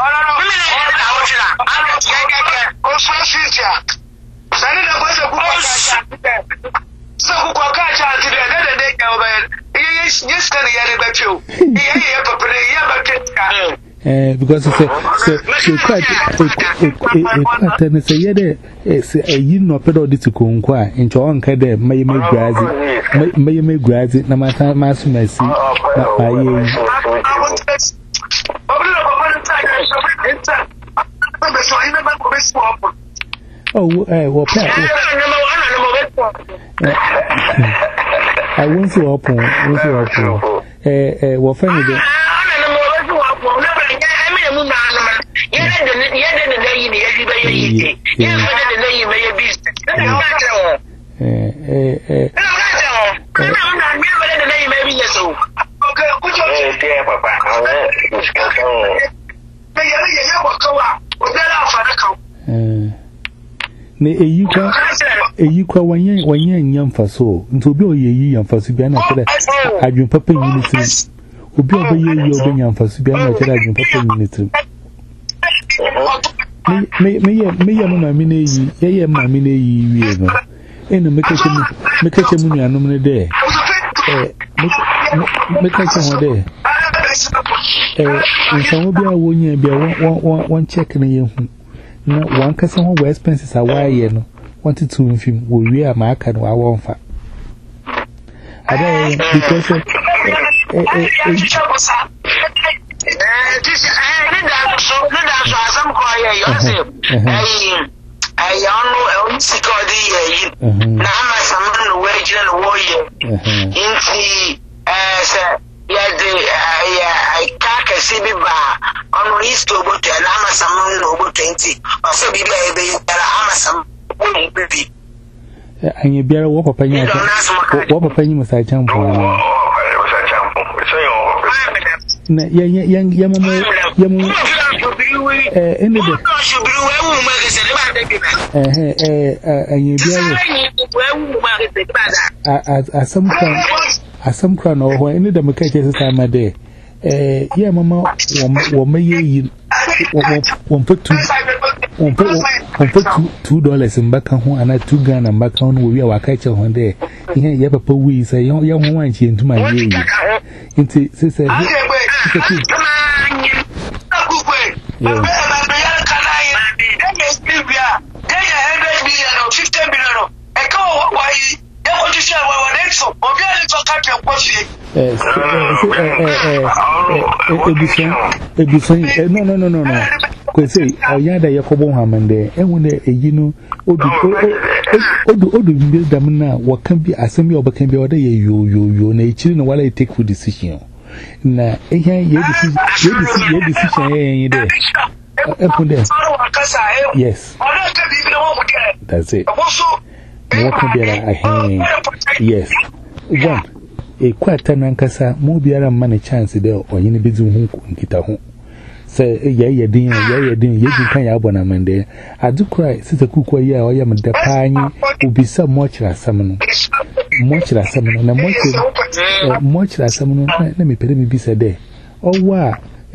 So, who can catch out to the other day? Yes, yes, can you get you? Yeah, yeah, but Eh, because it's a so quite a quite and say, yeah, it's a yin no pedal to conquer into on Cadde, may make grassy, may make grassy, no matter mass mercy. Oh, eh, well, I won't so open, won't so open. Eh, eh, well, family. Ne eyika eyika wanye wanye nyamfa so nti obi oyeyi yamfa so bia na kire adwen papa nyini tim obi obeyeyi obi nyamfa so bia na kire adwen papa nyini tim me me me ya mama mi na yi ye ye mama mi na yi wie no eno mekache mu mekache mu nuanom ne de eh mekache ho de eh nsanwo bia wonye bia won won check na ye hu na one kasa ho expenses awaye no wanted to film we are my can wa won fa ada because eh eh eh this eh need so need so asam ko aye you say eh I don't know security eh na ma sam no we jina no wo ye inti eh say ya de ya I ka si bi ba on risk oboto na ma sam no oboto inti o so bi bia e be yara ama sam o bi anye biara wo papa nya wo papa nyi musa champo na ya ya ya mama ya mama eh ende de eh eh anye biara asam kran asam kran no ho ende de meka che sesa ma de eh ya mama wo mayeyi wo put on put on put two dollars in back home and two Ghana back home we are catching one day. Here, you have a we say, young young one into my year. Into sister, no, no, no, no, no. Because say, I had a Yakobo Hamande, and when a you Odu Odu Odu build them now, what can be assembly or can be order you, you, you, nature, and while I take for decision. Now, here, your decision, your decision, yes, that's it. What can be a hand? Yes, one. A quarter nankasa, more be a money chance there or any business who can get a home. Say, yeah, yeah, dear, yeah, yeah, dear, you can yabon amende. I do cry, sister cook, yeah, or yam the pine will be so much as someone. Much as someone, and much much as someone. Let me pay me be a day. Oh, wow,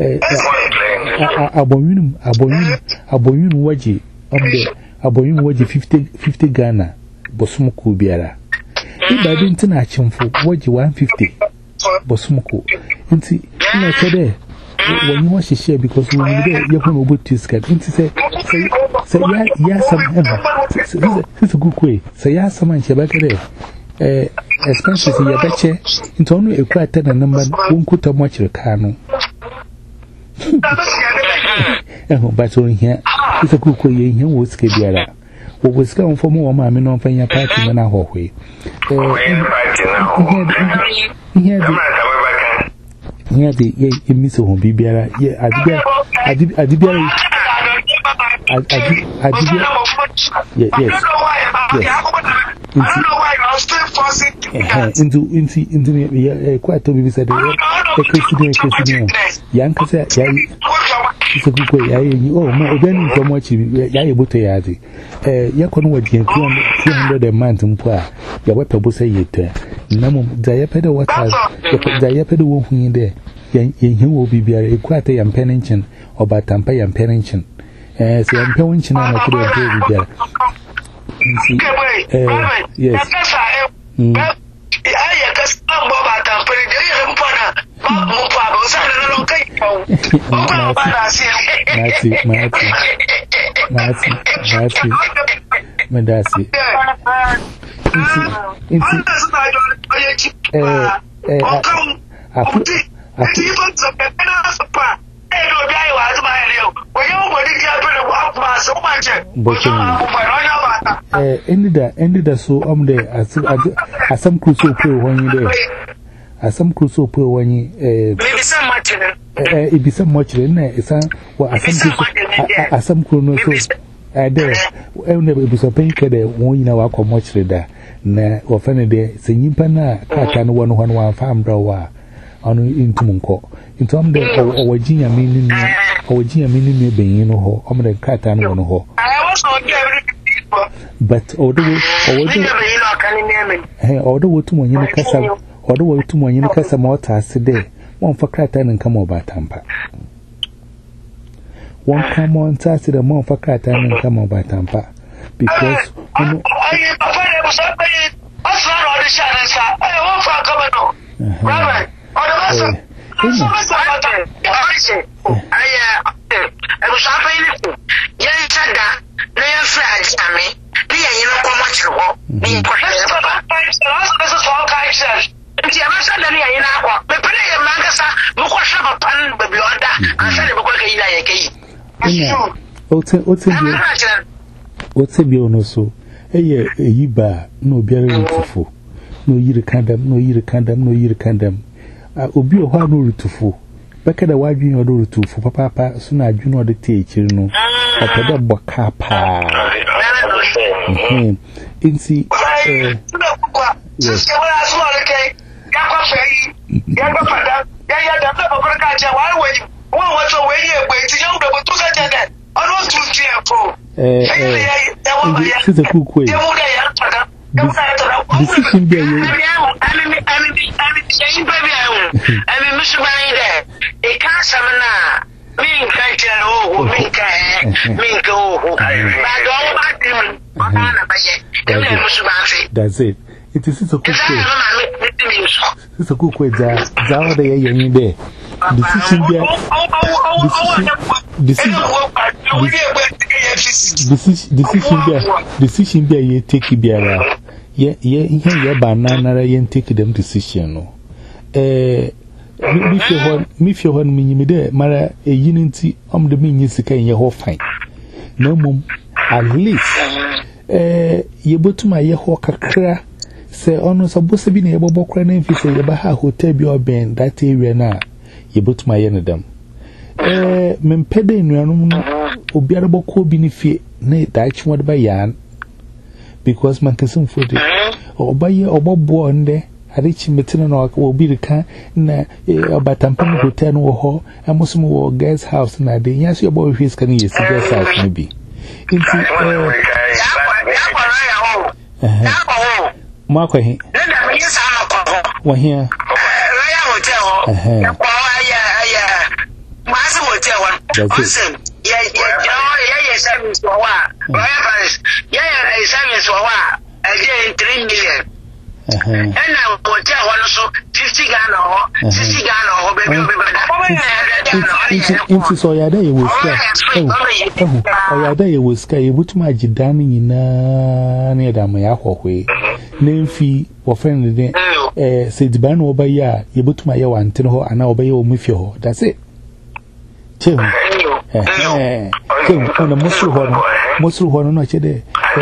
a boyun, a boyun, a boyun waji, on the a boyun waji fifty fifty Ghana, Bosumuku biara. If I didn't touch him for waji one fifty, Bosumuku. And see, I said, when you watch the share because we were there, you're going to to scat. And say, say, say, yeah, some, it's a good way. Say, yeah, someone, she back there. Eh, expenses in your betche, into only a quite ten number, won't put a much recano. But only here, it's a good way in here, was Kabiara. What was going for more mammy non for your party in our hallway. Here the ye miss home be better. Yeah, I did. I did. I did. I did. I did. Yes. Yes. I don't know why I'm still forcing into into into me. Quite to be said. Young Cassa, it's a good way. Oh, my, then so much. Yabu Tayadi. Eh, Yakon would get two hundred a month in Pua. Your weapon will say it. Namum, Diapeda, what has Diapeda walking in there? He will be very quite a pension or by Tampa and pension. As a pension, I could have there. Yes. Mati, Mati, Mati, Mati, Madasi. Inti, inti. Eh, eh, aku, aku. Eh, ended that, ended that so um there as as some crucial pay when you there. As some crucial pay when you eh, maybe some much eh, it be some much in there. It's a what as some as some crucial so eh there. Eh, never be so painful there. One you know I come much there. Na offend there. Say you pana catch no one one one farm drawer. Onu into munko. Into am there or Virginia meaning or Virginia meaning be you know ho. Am there cat and one ho. But although although to one in Casa, although to one in Casa Morta today, one for Cratan and come over Tampa. One come on Saturday, one for Cratan and come over Tampa. Because what's a bill no so? A year, a yiba, no bearing to full. No year condemn, no year condemn, no year condemn. I will be a while no to full. Back at the wide you know to for papa, soon I do not dictate, you know. I put a bocapa. In see, yes. This is a cook way. Decision be you. That's it. It is a cook way. It's a cook way. That's the young day. Decision be decision decision decision be you take biara. Yeah, yeah, yeah, banana, and take them decision. Eh, me feel one, me feel one, me there, Mara, a unity, um, the mean is in your whole fine. No mum, at least, eh, you go to my year hawker cra, say, oh, no, supposed to be able to cry and say, the Baha Hotel your band that area now. You put my end of them. Eh, men pede in your room, Obiarabo co benefit, nay, that's what by yarn. Because man can soon for it. Or by ye or Bob born there, I reach Metin will be the car in a Batampan hotel or hall, and most more guest house in a day. Yes, your boy is can use guest house maybe. Into Mark, one here. That's it. Yeah, yeah, yeah, service for what? Yeah, service for what? Again, three million. And now, hotel also fifty Ghana, sixty Ghana, baby. Into so ya day was oh, ya day was sky, which my jidaning in a near Damayako way. Name fee or friend, eh, said Ban over ya, you put my yaw and tell her and obey your mufio. That's it. Chill. Eh, on the muscle horn, muscle horn, not today.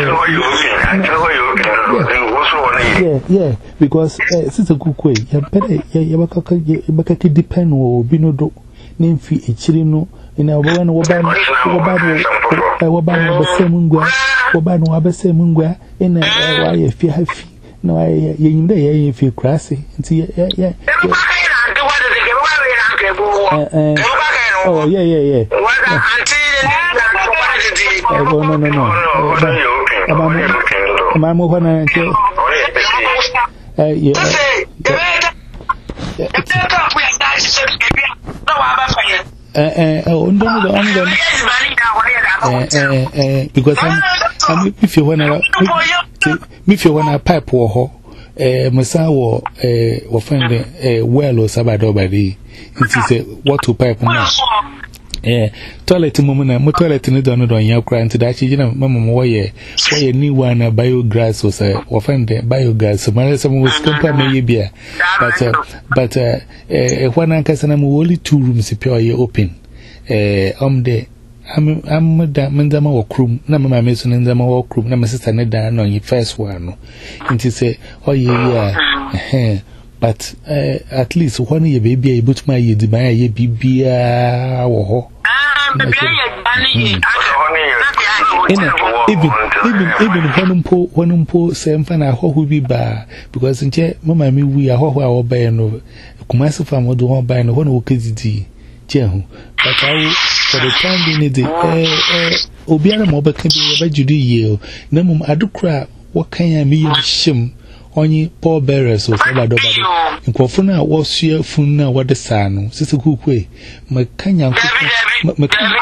Yeah, yeah, because it's a good way. You better depend on Binodo, name fee, a chilino, in a one or bad, or bad, or Semungua, or bad, or Abesemungua, in a way if you have fee. No, I, you know, if you're crassy, and see, yeah, yeah. Oh, yeah, yeah, yeah. Oh, no, no, no. Am I moving on? Yeah. Oh, no, no, no. Because I'm, if you want to, if you want to pipe war, eh masa wo eh wo friend eh well o sabado bari nti say water pipe na eh toilet mo na mo toilet ni don don ya kra nti da chi gina mama mo woye woye ni wa na biogas o say wo friend biogas ma say mo stompa me ye bia but uh, but uh, eh wana nkasa na mo only two rooms pure ye open eh um de am am da mendama wo krum na mama me so ndama wo krum na my sister ne da no yi first one no nti say oye ya eh but uh, at least one ye baby e butuma ye di ma ye bibia wo ho ah baby ye bani even even even even honumpo honumpo se mfa na ho bi ba because nche mama mi wi ahoho a wo ba no kumasi fam do ho ba no ho no kazidi jehu but I for the time being the eh eh obiara mo ba ka bi ba judu ye na mum adukra wo kan ya mi ye shim onye Paul Bearers o so bado bado nkofo na wo sua fun na wo de saa no sese kukue makanya nkofo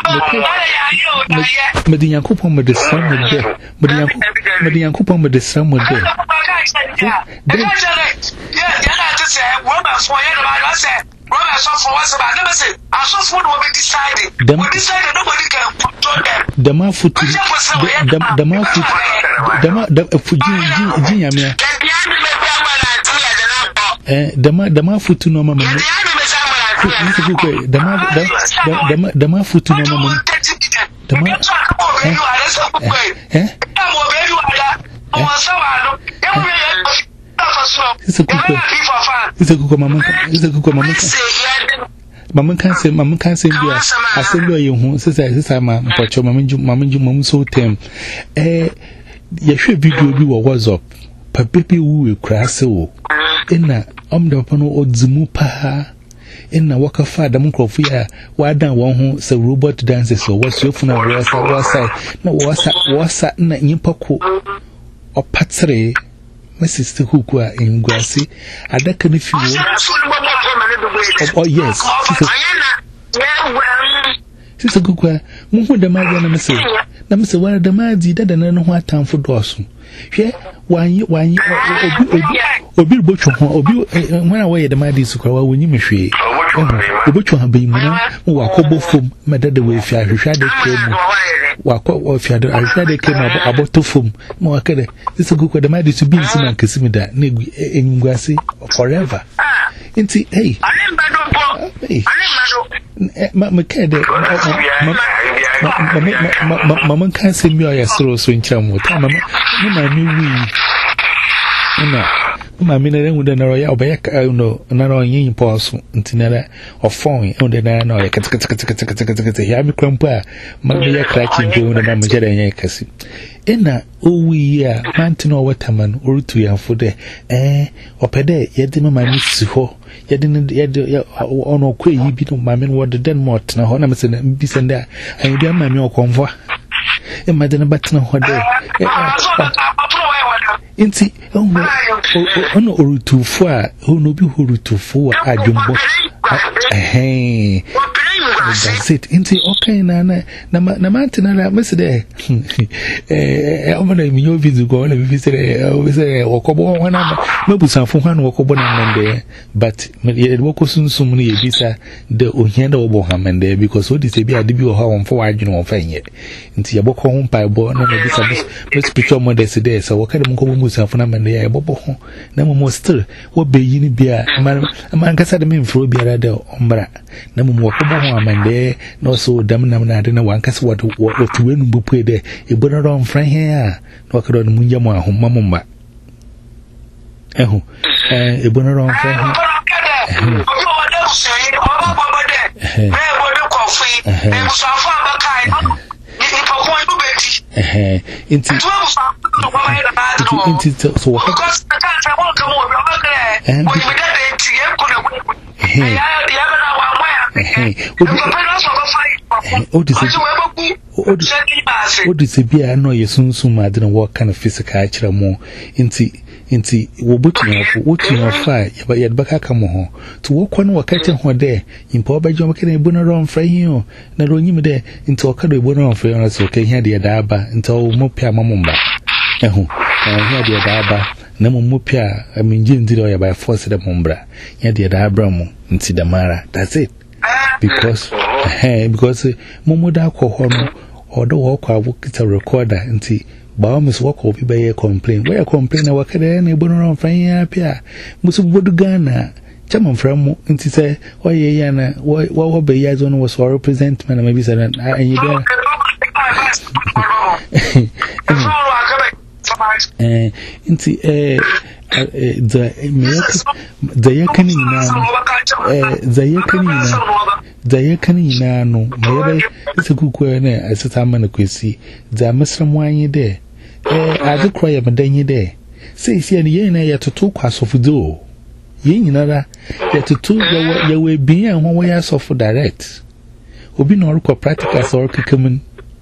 madinya kopon me de saa mo de madinya madinya kopon me de saa mo de dama futu dama futu dama dama fuji ji ji yamia eh dama dama futu no mama dama dama dama futu no mama dama eh Sisa kuko Sisa kuko mama Sisa kuko mama Mama can say mama can say bia assembly you hu sisa sisa ma mpacho mama nju mama nju mama so tem eh ye hwe video bi wo WhatsApp pa baby wu we krase wo ina omda pano odzimu pa ina wakafa da mkrofo ya wadan won hu se robot dances so wasu funa wasa wasa na wasa wasa na nyimpa ko opatre my sister who go in Grassy, Adaka if you oh, yes, Sister Gugua, Muhu the Madia Namase, Namase, where the Madi did and know what time for Dawson. Here, why you, why you, or Bill Butcher, or Bill, when away the Madi Sukawa when you machine. The Butcher have been who are cobo from my dad away if I shadow came. Wako wa fiado alfade kema aboto fom mo akere this go the mind to be in sin ankesimida na engwase forever nti hey ma ma kede ma ma ma kan se mi o yasoro so ncha mo ta mama ni ma mi wi na ma mi na hu de na ro ya obeya no na ro yin poso ntinara ofon hu de na na ya kata ya mi krampa ma mi ya krachi njo na ma jere yin kasi ina owi ya mantino wataman orutu ya fode eh opede ye de ma mi si ho ye de ye de ono kwa yi bi no ma mi no de den mot na ho na me se na bi se nda ayi bi ma mi okonvo e ma de na batna ho de inti ono ono orutufo a ono bi horutufo a adwumbo eh that's it inti okay na na na mantina na mesede eh amana mi yo vizu go na bi sere o sere okobo wana mabusanfo hwana okobo na mende but ye woko sunsum no ye bisa de ohianda obo ha mende because odi se bi ade bi o ha won fo wadwene won fa nye inti ye boko ho pai bo na bisa me spiritual models there so wakade mo ko busanfo na mende ye bobo ho na mo still wo be yini bia man kasa de me mfro bia da ombra na mo okobo ho amende no so dam nam na de na wankasa what what wenu bupu de e bona ron fran here na wakado no munja mo ahomma mo mba ehu eh e bona ron fran here eh inti inti so Odi se bia no ye sunsun ma de na what kind of physical akira mo inti inti wo botu na fo wotu na fa ye ba ka ka mo ho to wo kwa no wakati ho de impo ba jom kene bu na ron fra hin o na ro nyim de inti o ka do bu na ron fra na so ke hin de da aba inti o mo pia mamomba ehu eh hin de da aba na mo mopia I mean jindiri oya by force the mombra ya de da abramu nti da mara that's it because eh because momo da akọ no odo wo kwa wo kita recorder nti ba o mis wo ko bi be complain we complain na wakada na ebono ron fan ya pia musu bodu Ghana chama mframu nti say oye ya na wo wo be ya zo no was represent man maybe say and you there eh inti eh the the yakani na eh the yakani na the yakani na no maybe it's a kuku na asita man kwesi the masram anyi de eh adekwa ya madanyi de say say ne yen na yatoto kwasofudo yen nyinara yatoto ya we bia ho we asofu direct obi na orukọ practicals or kekamun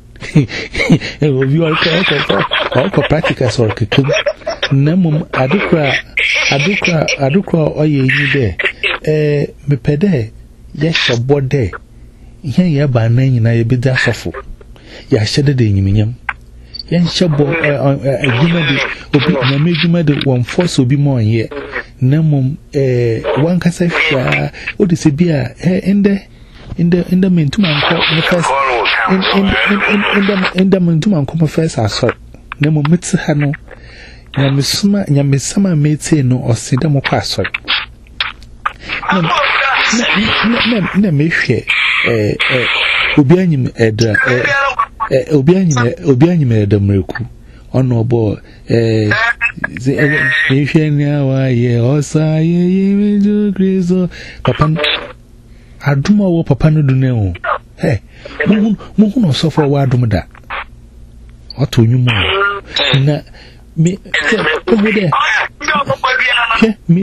obi orukọ orukọ practicals or kekamun namum adukra adukra adukra oye yi de eh mepede ye shebode ihe ye ba na nyina ye bida asofu ya hyede de nyiminyam ye shebo adwuma de obi na medwuma de won force obi mo ye namum eh wan kasa fia odise bia eh ende in the in the mentum anko the first in in in in the in the mentum anko first asor na mo meti ha no na mesuma nya mesama meti no osida mo kwa asor na na na na mehwe eh eh obi anyim edra eh obi anyim obi anyim edamreku ono obo eh mehwe ni awa ye osa ye ye mejo kristo papa aduma wo papa no dune o he mo mo no so for wa adum da oto nyumo na me o mo de he me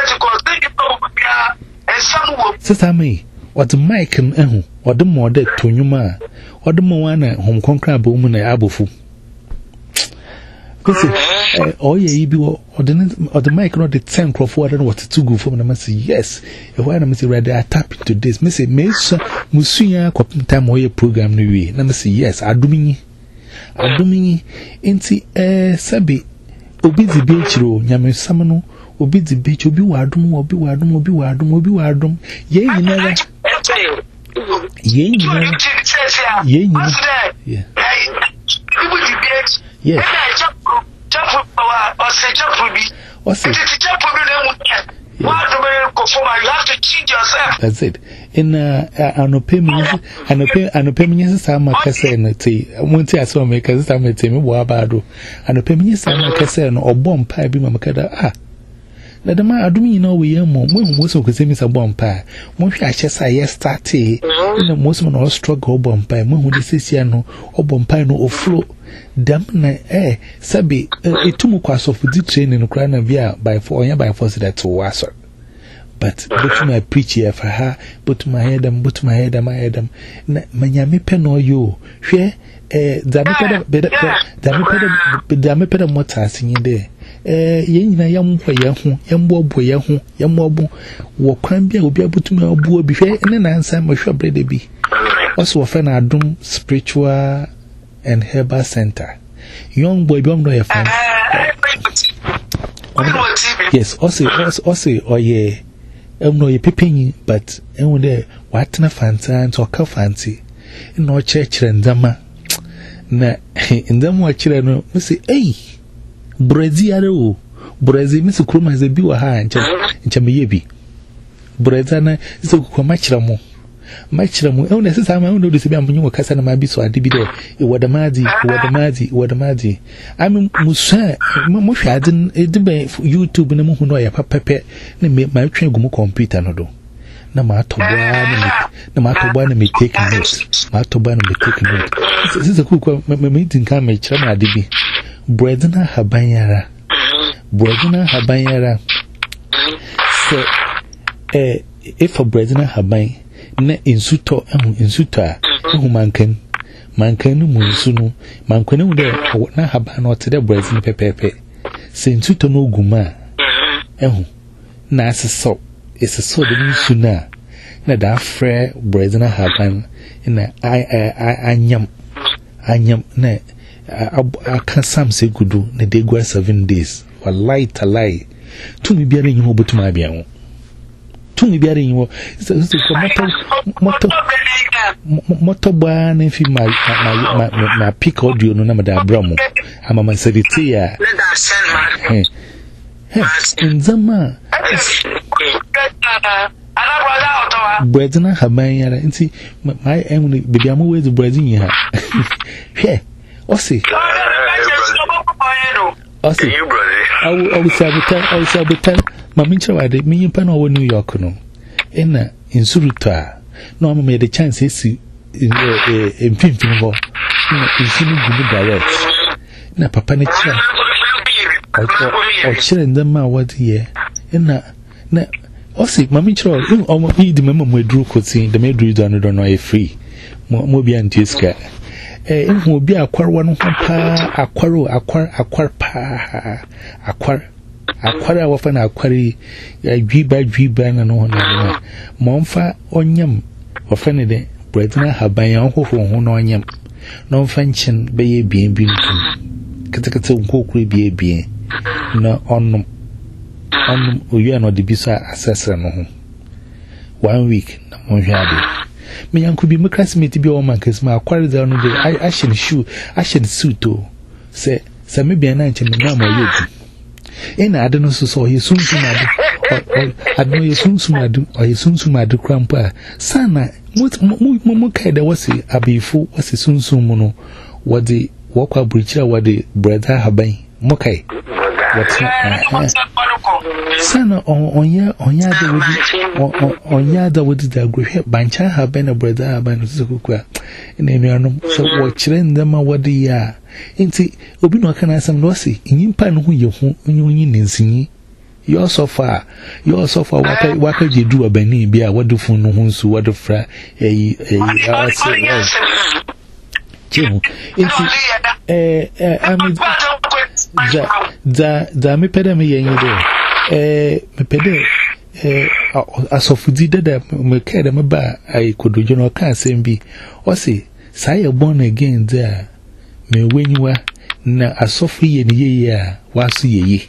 sisa me what mic ehu odum mo de to nyuma odum mo wana hom konkra ba mu na abofu Because eh oh yeah you be or the or the mic not the ten crop for I don't know what to go for na say yes if why na say ready I tap into this me say me so musuya kwapin time oh program no we na me say yes adumi adumi enti eh sabi obi di be chiro nyame sam no obi di be chi obi wa adum obi wa adum obi wa adum obi wa adum ye nyina ye nyina ye nyina yeah yeah that's it. In uh, an opinion, an opinion, an opinion is some Cassane. Won't say I saw me because I'm a team of Wabado. An opinion is some Cassane or bomb pie be Mamacada. Ah, let the man do you know we are more most of the same as a bomb pie. Most I just say yes, starty. The most man all struggle bomb pie. Mo who says no or bomb pie no or flow. Damn na eh sabi etumu kwaso for the training kra na bia by for onya by force that to waso but but my preach here for her but my head them but my head them my head them na manyame pe no yo hwe eh da me pe da me pe da me pe da mota asinyi de eh ye nyina yam hwa ye ho yam bobo ye ho yam obo wo kwan bia obi abutumi obo obi hwe ne na ansa ma hwa brede bi also wo fe na adom spiritual and herbal center. Young boy, you know your fan. Yes, also, also, also, oh yeah, I know your peeping, but I know there what na fancy and talk fancy. In no church and dama. Na in them watch it, no, we say, hey, Brazil, Brazil, Miss Kruma is a beer hand in Chamayebi. Brazana is a comachamo. Machiramu e wona sesa ma wona do se bia mpunyu wakasa na ma bi so ade bi de e wadamazi wadamazi wadamazi ami musa mo hwa ade e de be YouTube na mo hu no ya papepe na me ma twa gu mo computer no do na ma to bwa na na ma to bwa na me take note ma to bwa na me take note sesa ku ko me me tin kan me kira na ade bi bread na habanyara bread na habanyara so eh if for bread na haban na insuto ehu insuto a ehu mankan mankan no munsu no mankan no de na haba na ote de brazil pepepe se insuto no guma ehu na aseso eseso de nsu na na da frɛ brazil na haba na anyam anyam na aka sam se gudu na de gwa seven days wallahi talai to me biara nyi ho botuma bia ho to me biara nyi ho so moto moto moto ba na fi ma ma ma pick audio no na ma da abramu ama man sediti ya eh nzama Bredina haban yara nti my emily baby am we the bread yin ha hwe osi osi awu awu sabutan awu sabutan mami chawade mi yimpa na wo New York no ena insuruto a na o me the chance esi empimfim ho na insinu gudu direct na papa ne kira o kira ndama wadi ye ena na Osi, mami chiro, yung omo hii di mema mwedru koti, the medru do ano no e free. Mo bi antiska. Eh, yung mo bi akwar wanu pa, akwaro, akwar, akwar pa, akwar, akwar a wafa na akwari, jwiba jwiba na no na. Mo mfa onyam, wafa ne de, bredina haban ya ho ho ho na onyam. No mfa nchen beye bien bien kum. Kata kata nkokure biye bien. Na onum. Um, we are not the bisa assessor no one week na monhwade me yanku bi me classmate bi o man case ma akware da no dey I ashen shoe ashen suit o se se me bia na nche me na ma yedu ina ade no so so yesunsu ma de adno yesunsu ma de o yesunsu ma de krampa sana mu mu mu kai da wasi abifu wasi sunsu mu no wode wokwa burchira wode brother haban mu kai wati sana onya onya da wodi onya da wodi da grohwe bancha ha ben na brother ha ben so kukua ina nuanom so wo kire ndama wodi ya nti obi no kana asam no si nyimpa no hu ye hu onye onyi nensinyi yo so far yo so far waka waka jedu abani bia wodi fun no hu nsu wodi fra eyi eyi awase chimu nti eh eh ami da da da me pede me yenyi de eh me pede eh asofudi dada me kede me ba ai kodojo no ka sembi o se say born again there me wenyiwa na asofu ye ne ye a waso ye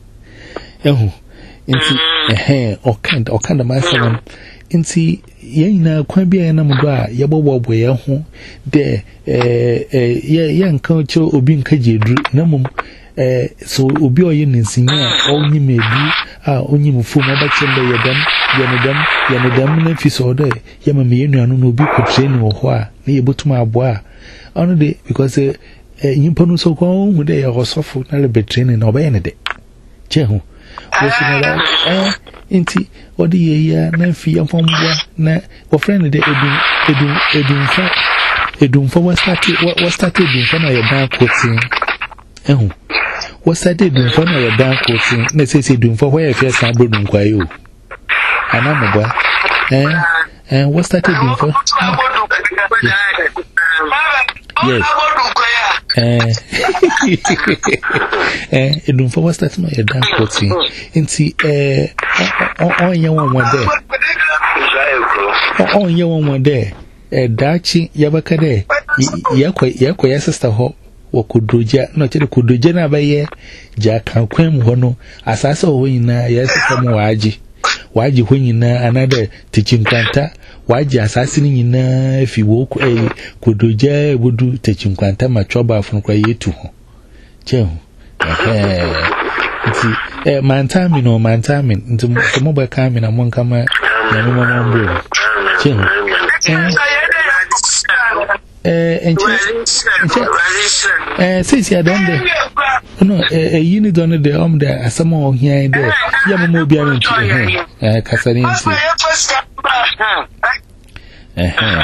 ehu nti eh okanda okanda ma seven nti yen na kwan bia na mudo a ye bobobo ye ho de eh eh ye ye nka cho obi nka jedru na mum eh so obi oye nsinya onyi medu a onyi mfu ma ba chembe yedam yenedam yenedam na fi so de ye ma me nuanu no obi ko train wo ho a na ye botuma abo a ono de because eh nyimpa no so ko hu de ye hosofu na le betraining na obaye ne de chehu wosinala eh inti odi ye ya na fi yamfomboa na wo friend de edun edun edun fa edun fa was start was start edun fa na ye ban coaching ehu was start edun fa na ye ban coaching na say say edun fa ho ye fi san bodun kwaye o anamogba eh eh was start edun fa yes eh eh edun fa was start na ye dan coaching inti eh on ye won won there on ye won won there eh dachi yabaka there yakwa yakwa ya sister ho wakudoja no chede kudoja na baye ja kan kwem ho no asasa ho nyina ya sister mu waji waji ho nyina another teaching kwanta waji asasi ni nyina fi wo ku eh kudoja budu teaching kwanta machoba afun kwa yetu ho che eh nti eh mantami no mantami nti mo ba kami na mon kama na mo mo mbo chin eh enche eh sisi adande no eh yini don de om de asamo ohia de ya mo mo bia nti eh kasari nti eh eh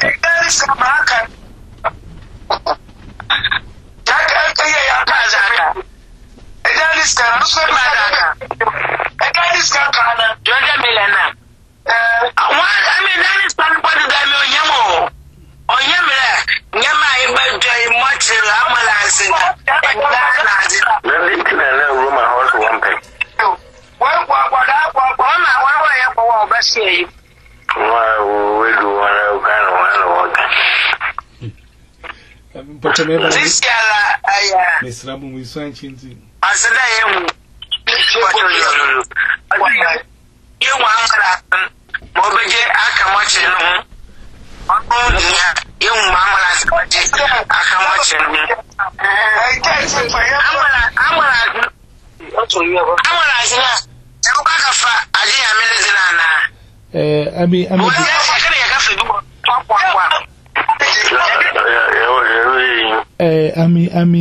This guy, I'm so mad. I got this guy, you're the millionaire. What I mean, that is somebody that you know. On Yammer, Yamma, you might do much Ramalasing. Let me tell you, room, I also want to pay. Well, what I want, one way up for best day. Well, we do one kind of one. This guy, I, Miss Rabu, we saw him. asada yemu you want mo beje aka mo che no ọdún ya you mamala aka mo che no amala amala oto yo amala sina e ko ka fa aje ya menezi na na eh ami ami mo ya ka ne ka fa du kwa kwa eh ami ami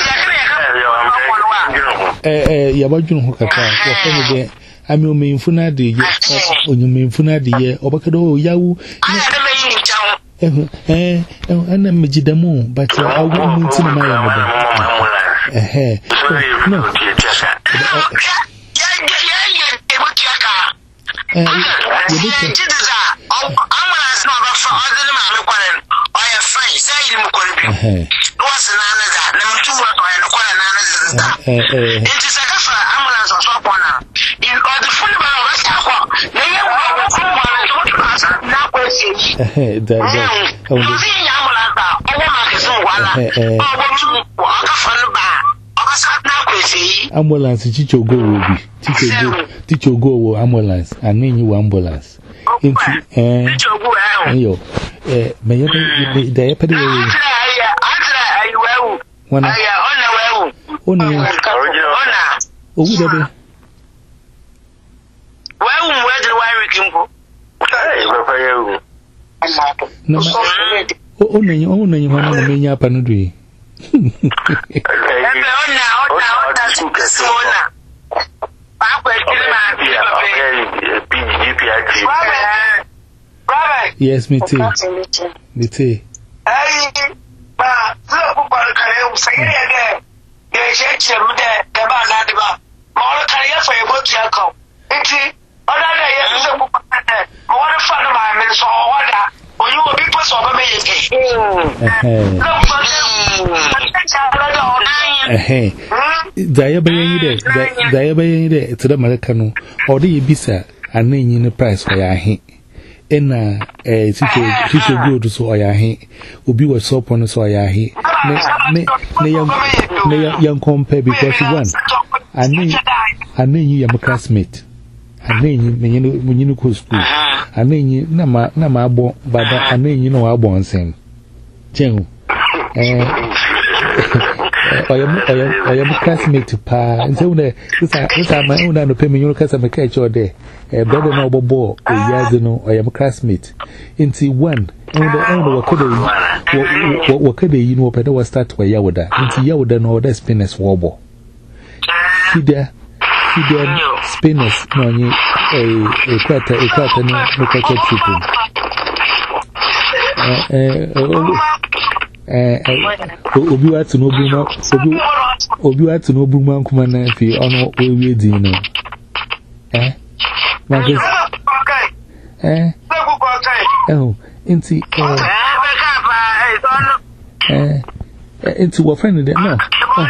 eh eh ya ba dwun ho kaka wo fa me de ami o me mfuna de ye onyu me mfuna de ye obakado yawu eh eh ana mejidamu but awu mu ntina ma ya moda eh eh no ya ya ya ya e mo tiaka eh ye de amara sna ba fa odin ma me kwaren o ya fine say ni mo kwaren eh was na na da na mtu wa kwaren ko na na da eh eh into sakafa amara so so kwana in order full ba wa sa ko na ye wa ko ma na so na ko se eh da da o ni ya amara da o ma ke so wala o bo tu o ka fa no ba o ka sa na ko se ambulance chicho go obi chicho go chicho go wo ambulance anin you ambulance into eh chicho go eh yo eh me ye da ye pede ye atra ayi wewu wana aya ona wewu ona ona owu de be wewu mwedre wa wikimpo eh papa yewu no ona nyi ona nyi wana me nya pa no dui ebe ona ona ona sona pa kwa kilima bi bi bi ati yes me too me too ai ba zo ku ba kare u sai ne de ye je cheru de de ba na de ba mo ro kare ya fa e bo ti aka nti oda de ye so ku pa de mo wa fa na ma me so oda oyu obi po so ba me ye ke eh da ya bayan de da ya bayan de tira maraka no oda ye bisa ananyi ne price for ya he ena eh sike sike good so oya he obi we shop on so oya he ne ne ne yan ne yan compare because one ani ani ya my classmate ani me yin me yin ko school ani na ma na ma abo bada ani na wa abo nsem chen eh oya oya oya my classmate pa nse una isa isa ma una no pe me yin kasa me ka cho de eh brother na obobo oyaze no oya my classmate inti one and the and wakade wakade yi no peda wa start wa yawoda inti yawoda no oda spinners wobo hida hida spinners no nyi eh ekwata ekwata no ekwata triple eh eh eh obi wa tunu obruma obi obi wa tunu obruma nkuma na fi ono owie din no eh Marcus eh oh inti eh eh inti wa friend de no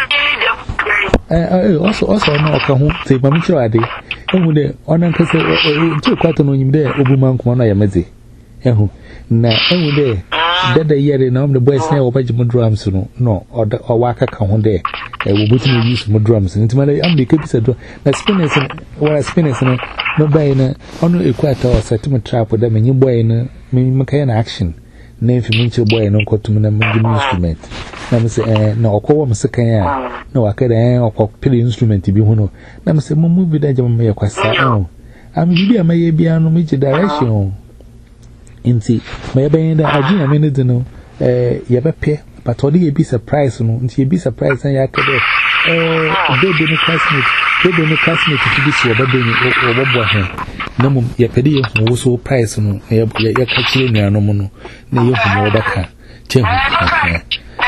eh also also na oka hu te mami chiro ade ehu de onan kase inti kwato no nyim de obuma nkoma na yameze ehu na ehu de dada yere na omde boys na obaji mo drums no no oda owaka ka hu de e wo butu no use mo drums inti mala am de kepisa do na spinners wa spinners no no buy na ono equator o set me trap da me nyi boy na me maka na action na mfi me nchi boy no kotum na me instrument na me se eh na okowo me se kan ya na waka da eh okopili instrument bi hu no na me se mo movie da jama me yakwasa oh am bi am ye bia no me ji direction inti me ye ben da agi am ne de no eh ye bepe but odi ye bi surprise no inti ye bi surprise na ya kede eh de de ni classmate de de ni classmate to bi so ba de ni obobo he na mum ye pede ye hu so price no ye ye ka kire nua no mu no na ye hu mo baka che hu nanya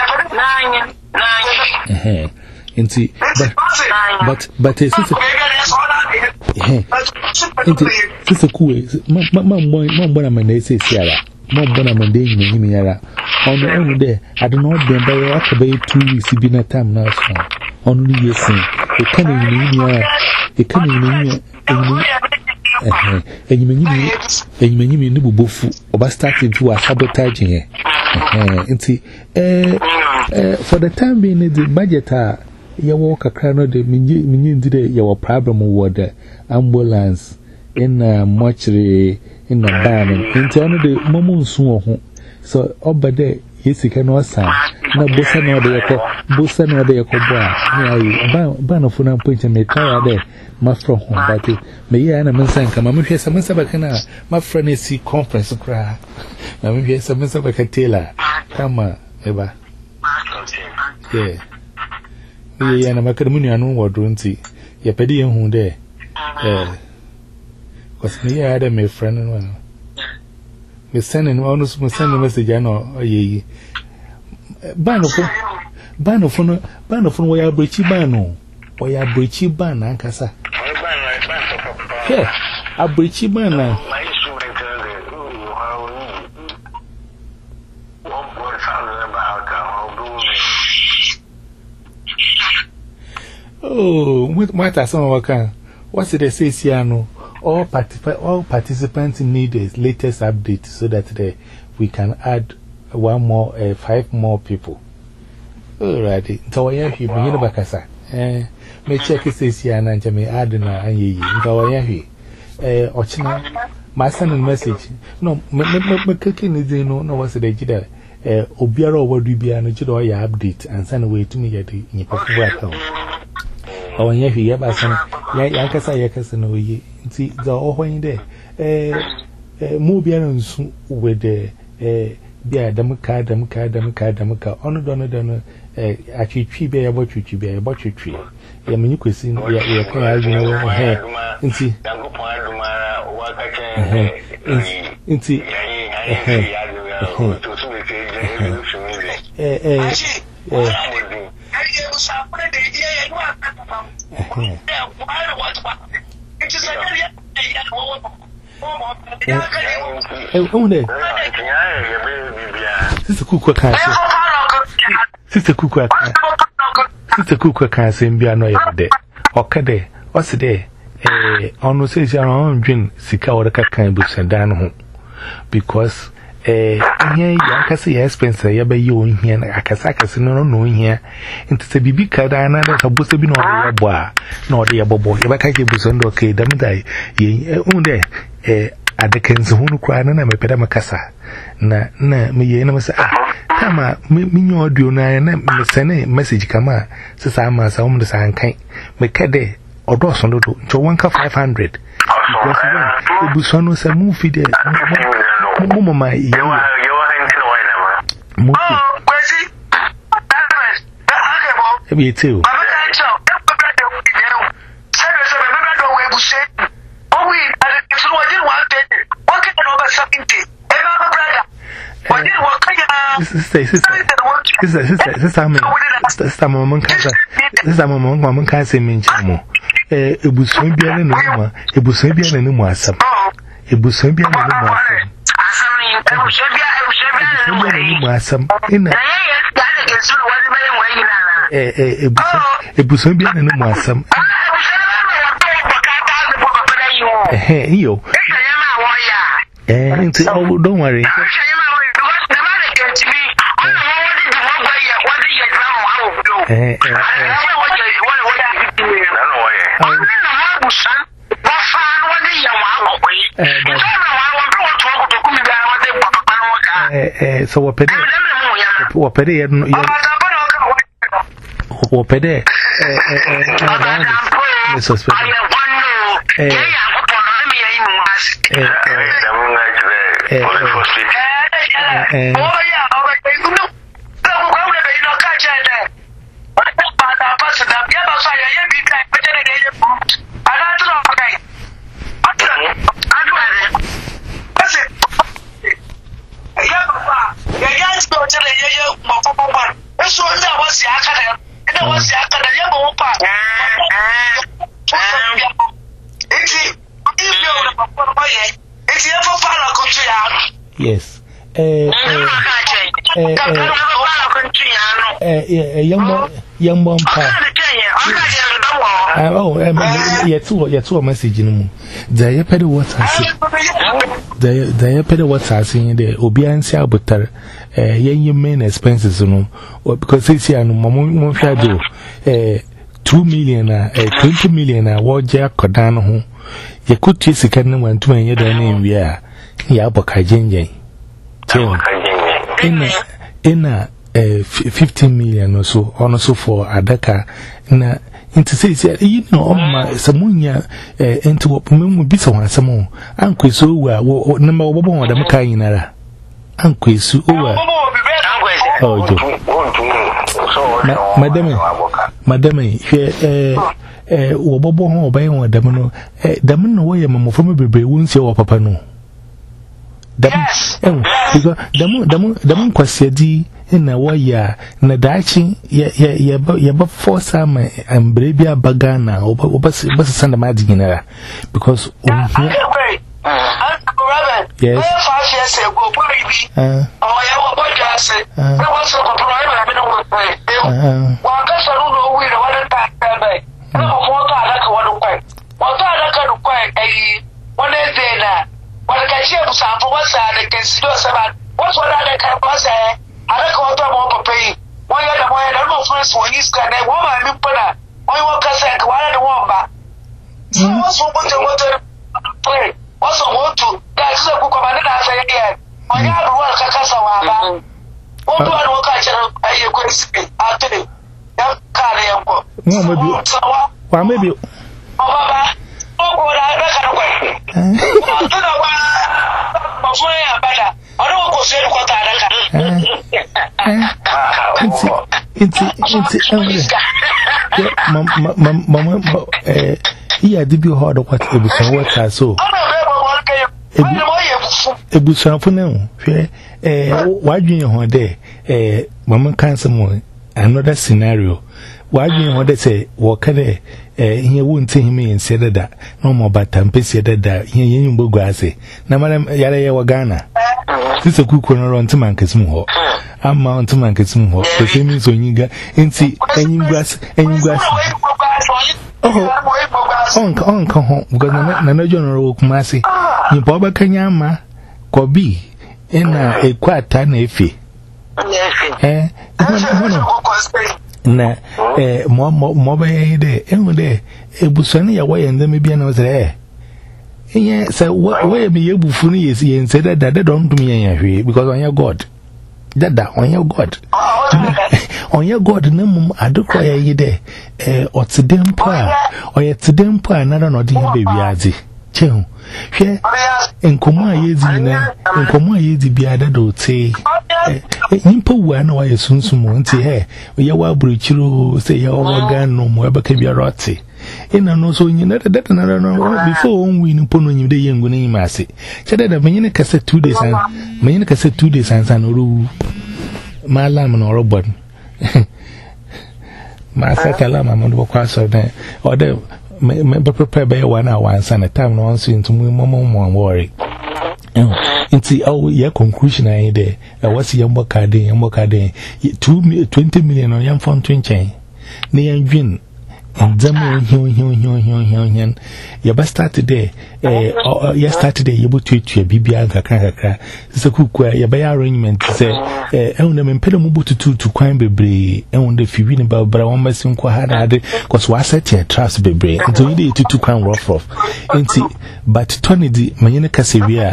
nanya eh inti but but but sisi eh inti sisi kuwe ma ma ma ma na mena ese siara ma bona mende nyime nyime yara ono onu de ade no dem ba ya ka be two weeks bi na time na so onu ni yesin e kan nyime nyime yara e kan nyime nyime eh enyime nyime enyime nyime ni bubofu oba start into a sabotage eh inti eh for the time being the budget ya walk a crown of the minion did your problem with the ambulance in a mortuary in a ban into the moment soon. So, over there, yes, you cannot sign. No, Bossa no de Yako, Bossa no de Yakoba, ban of one point and may try there, my friend, but may I and a man sank. Mamma, here's some Sabacana, my friend is see conference cry. Mamma, here's some Sabacatela. Come on, Eva. Yeah. Yeah, and a Macadamia no more don't see. Your petty and who there. Eh, was me, I had a friend and one. We're sending almost sending a message. I know, ye. Ban of ban of phone, ban of phone, where I breachy bano, where I breachy ban, and Cassa. Yeah, I breachy ban. Oh, what are some of our kind? What's it they say, Siano? All, particip all participants need the latest update so that they, we can add one more, uh, five more people. Alrighty. So, I have you bring it back as eh, may check it says here and I may add in a ye. So, I have you. Eh, Ochina, my son and message. No, my cooking is no, no, what's the day? Eh, Obiara over Dubiano, Judo, ya update and send away to me at the possible account. Oh, yeah, he have us. Yakasa, Yakasa, no, ye. See, the all in there. Eh, Mobians with the eh, Bia, Damaka, Damaka, Damaka, Damaka, honor donor donor, eh, actually, tree bear about you, tree bear about your tree. I mean, you could see, yeah, yeah, can I have no hair? And see, and see, eh, eh, Sister Cook can't say. Sister Cook Sister Cook can't say, be annoyed there. Okay, there, what's there? Eh, on says your own dream, Sika or the kind books and down home. Because, eh, here, I can say, Spencer, you be you in here, I can say, no, no, in here. Into the baby card, and others are supposed to be no boy, nor the boy. If I can't give you some okay, damn die, ye, own there, eh. At the Kens who cry, and I'm a pedamacassa. Na, na, me, and I say, ah, come on, me, your do na, and send a message, come on, says I'm as home the sign kind. Make a day, or dos on the to one car five hundred. Because it was one was a movie there. Mumma, my ear. Me too. Sister, sister, sister, sister, sister, sister, Mamma Casa, sister, Mamma Casa, Minchamo. Eh, it was so be an animal, it was so be an animal, some. It was so be an animal, some. In a eh, eh, it was so be an animal, some. Eh, you. Eh, don't worry. Eh, eh, eh. Eh, so what pede? What pede? What pede? Eh, eh, eh, eh, suspect. Eh, eh, eh, eh, eh. Yes. Eh, eh, eh, eh, young young bomb. Oh, yeah, two, yeah, two message in the moon. The Yapedi what's the the Yapedi what's asking the Obiansi Albutter, eh, young main expenses, no, because it's here, no, Mamma, eh. two million uh, twenty million uh, waja kodano ho ye kutu sika ne wantu anye da na enwi a ya aboka jenjen ina ina uh, fifteen million or so ono so for adaka na into say say you know ma samunya eh into what mu bisa wan samu an kweso wa number obobo wada maka yinara an kweso wa oh jo madame madame hwe eh eh obobo ho obayin wada no eh dam no wo yema mofo bebre wonsie wo papa no dam eh because dam dam dam kwasiadi na waya na dachi ya ya ya ya ba force am ambrebia bagana oba oba sanda maji ginara because yes five years ago uh oh ya wa boja ase na wa so ko problem na me no wa ka so no wi na wa ta ta bai na ko mo ta ala ka wa no kwai wa ta ala ka no kwai ai wa ne de na wa ka che bu sa fo wa sa de ke si do sa ba wa so da ka ba sa I don't want to more pay. Why are the way I don't know first for his kind of woman, you put a why what can say, why the woman? So what's what you want to play? What's the want to? That's a book of another say again. Why are the work at Casawa? What do I want to catch a question? I'll tell you. That carry a book. No, maybe. Why, maybe. Oh, what I reckon. I don't know why. I'm better. I don't go say what I It's it's it's mama mama eh iya dibi ho do kwat ebusan wata so ebusan funu hwe eh wadwen ho de eh mama kansa mo another scenario wadwen ho de say wo ka de eh ihe wonte hime yen sedada no mo batampe sedada ihe yen mbogu ase na mara yare ye wa Ghana sise kuko no ron tima nkasimu ho ama ntuma nkasimu ho so se mi so nyiga enti enyingwas enyingwas oh onka onka ho because na na jono ro kumase ni pa obakanya ama kobi ina ekwata na efi eh na eh mo mo ba yede ehun de ebusani ya waye ndem bia na say eh yeah, so what way be able to is yen said that that don't do me because on your God. That that on your God. On your God, no mum adukwaya ye de eh otidempa or yet tidempa another no din baby azi. Chehu. Hwe enkomo ayezi na enkomo ayezi bia da do te nimpa wa na wa yesunsumo nti he ye wa buruchiro say ye ogan no mo ebeka bia rote ina no so nyina da da na no before on win pono nyim de yengu ni mase chede da menyine kase two days and menyine kase two days and san ru malam no robot ma sakala ma mo kwa so den o de me prepare by one hour and san time no so into mo mo mo worry inti oh yeah conclusion I there what's yambo card yambo card twenty million on yam phone twenty ne yan Zamo hion hion hion hion hion hion. You best start today. Eh, or you start today. You put to your B B and kakra kakra. So cook you buy arrangement. Say, eh, I want them impede mubu to to to crime bebre. I want the feeling about but I want my son ko hard hard. Cause what set your trust bebre. Until you need to to crime rough rough. Inti, but Tony di manyene kasevia.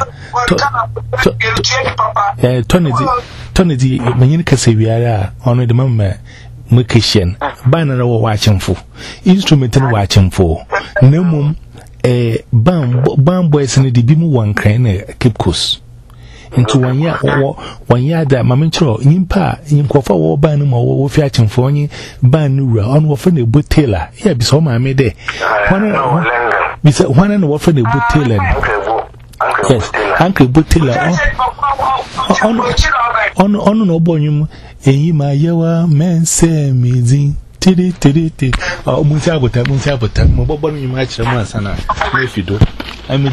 Eh, Tony di Tony di manyene kasevia. Ono the mama. Mukishen bana na wo watching for instrument na watching for nemum eh bam bam boys ni di bi mu wan kran na Cape Coast into one year one year da mamentro nyimpa nyinkofa wo ban no wo fi watching for onye ban no wura on wo fa na botela ya bi so ma me de wana bi se wana na wo fa na botela yes uncle botela on on on no bonyum eyi ma yewa mense mizi tiri tiri tiri o munti abota munti abota mo bobo mi ma kire mo asana na fido ami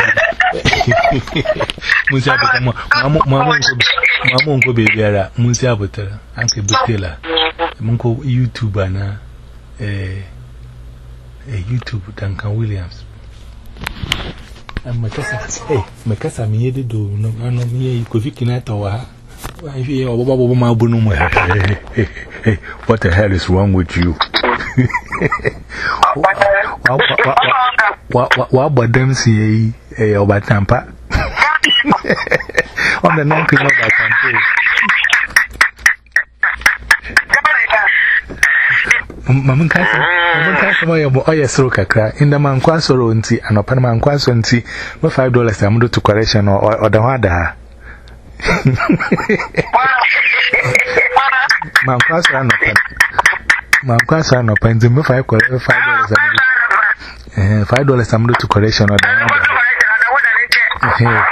munti abota mo mo mo mo mo ngo be biara munti abota anke botela munko YouTuber na eh eh YouTube Duncan Williams amma kasa eh makasa mi yede do no no mi yi Kofi Kinata wa what the hell is wrong with you? What about them see a over tampa? On the non criminal tampa. Mamma Castle, Mamma Castle, oh, yes, Roca, in the man quasoro and tea, and upon man quasso and tea, with five dollars I'm to correction or the water. Man quasso and open. Man quasso and open, the five dollars. Five dollars I'm to correction or the water.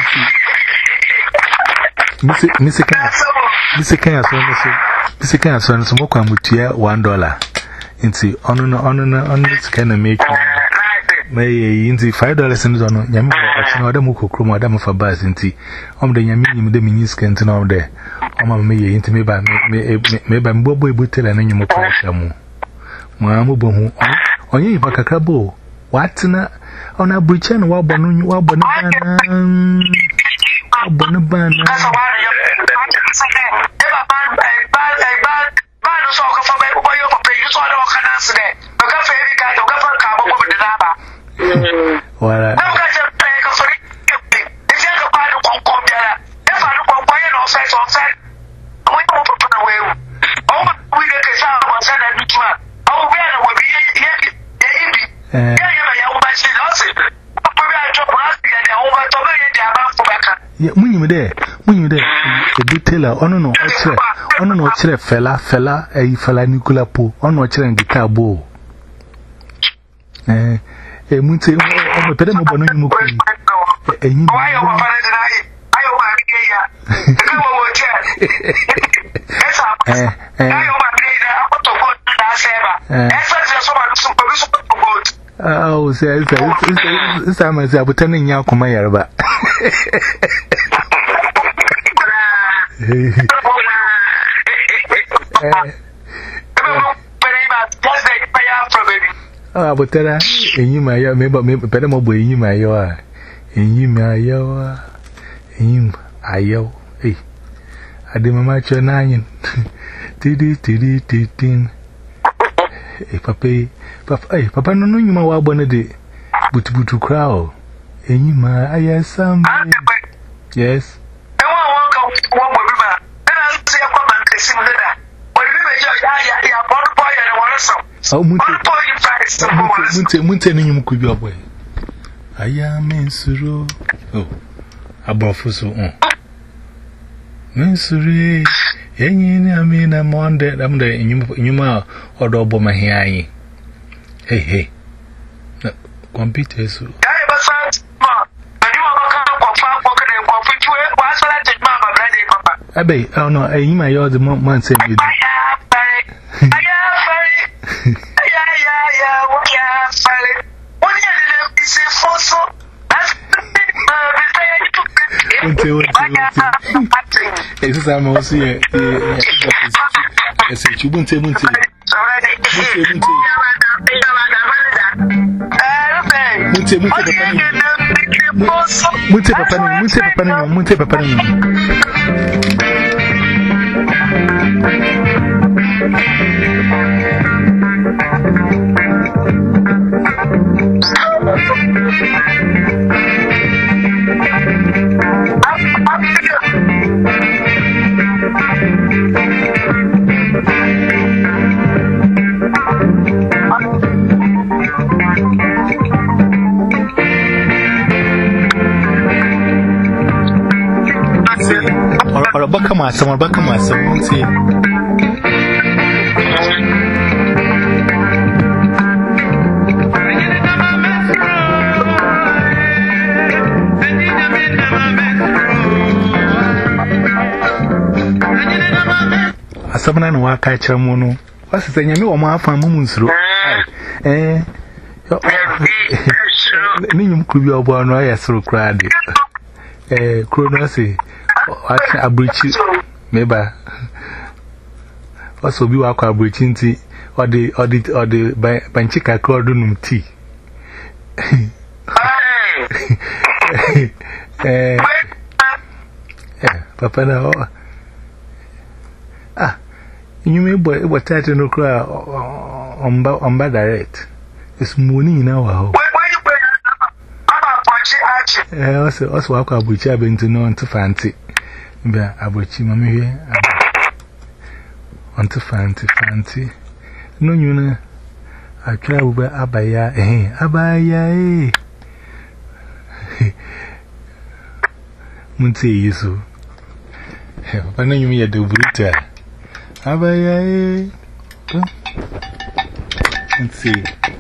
Miss Mister Canson, Mister Canson, some more come with you one dollar. Into on on on this kind of make may into five dollars and on Yam, Adam Muko, Madame for Baz and tea. On the Yamin, the miniscant and all there. On my into me by maybe I'm Bobo Butel and any more question. Mamma Boom on you, Bacacabo. What's not on a breach and wabon, wabon, wabon. Well, yeah, when you there, when you there, a detailer, on no, on no, chere fella, fella, a fella Nicola Po, on no, chere and guitar bow. Eh, a munte, on the pedal of no muku. A new oh, says this time I was turning out Kumayarba. Ah, but tell her, and you may have maybe better mobile in you, my yaw, and you may yaw, and you, I yaw, eh. I did my match your nine. Tiddy, tiddy, tiddy. Eh, papa, papa, eh, papa, no, you know, one a day, but to crowd, and you may, I have some. Yes. Oh, Munte, Munte, you could be away. I am in Suru. Oh, above so on. Mensuri, any, I mean, I'm on that. I'm there in Yuma or double my hair. Hey, hey, computers. I bet, oh no, I am my other month. It's a mouse here. Yes, you won't say Munte. Munte, Munte, Munte, Munte, Munte, or Bacama, someone Bacama, someone say. Asabana no waka chamu no wasese nyame wo ma afa mamu nsuro eh ni nyum kubi obo no ya soro krade eh kro no se ati abrichi meba waso bi wakwa abrichi nti odi odi odi banchika kro do num ti eh eh papa na ah you may be what I don't know. Omba Omba direct. It's money in our house. Eh, also, also, walk up with you to know to fancy. Be about you, mammy here. On to fancy, fancy. No, you know, I try over Abaya, eh, Abaya, eh. Munty, you so. I know you mean a do brutal. Abaya, eh. Let's see.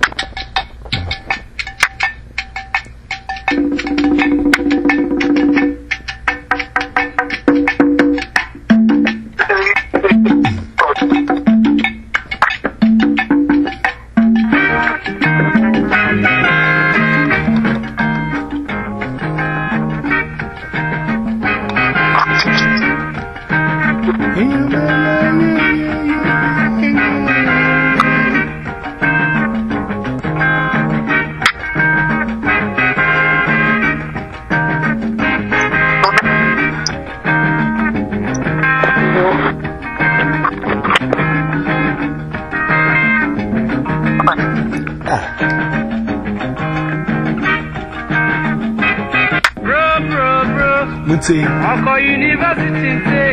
Munty, Oko University,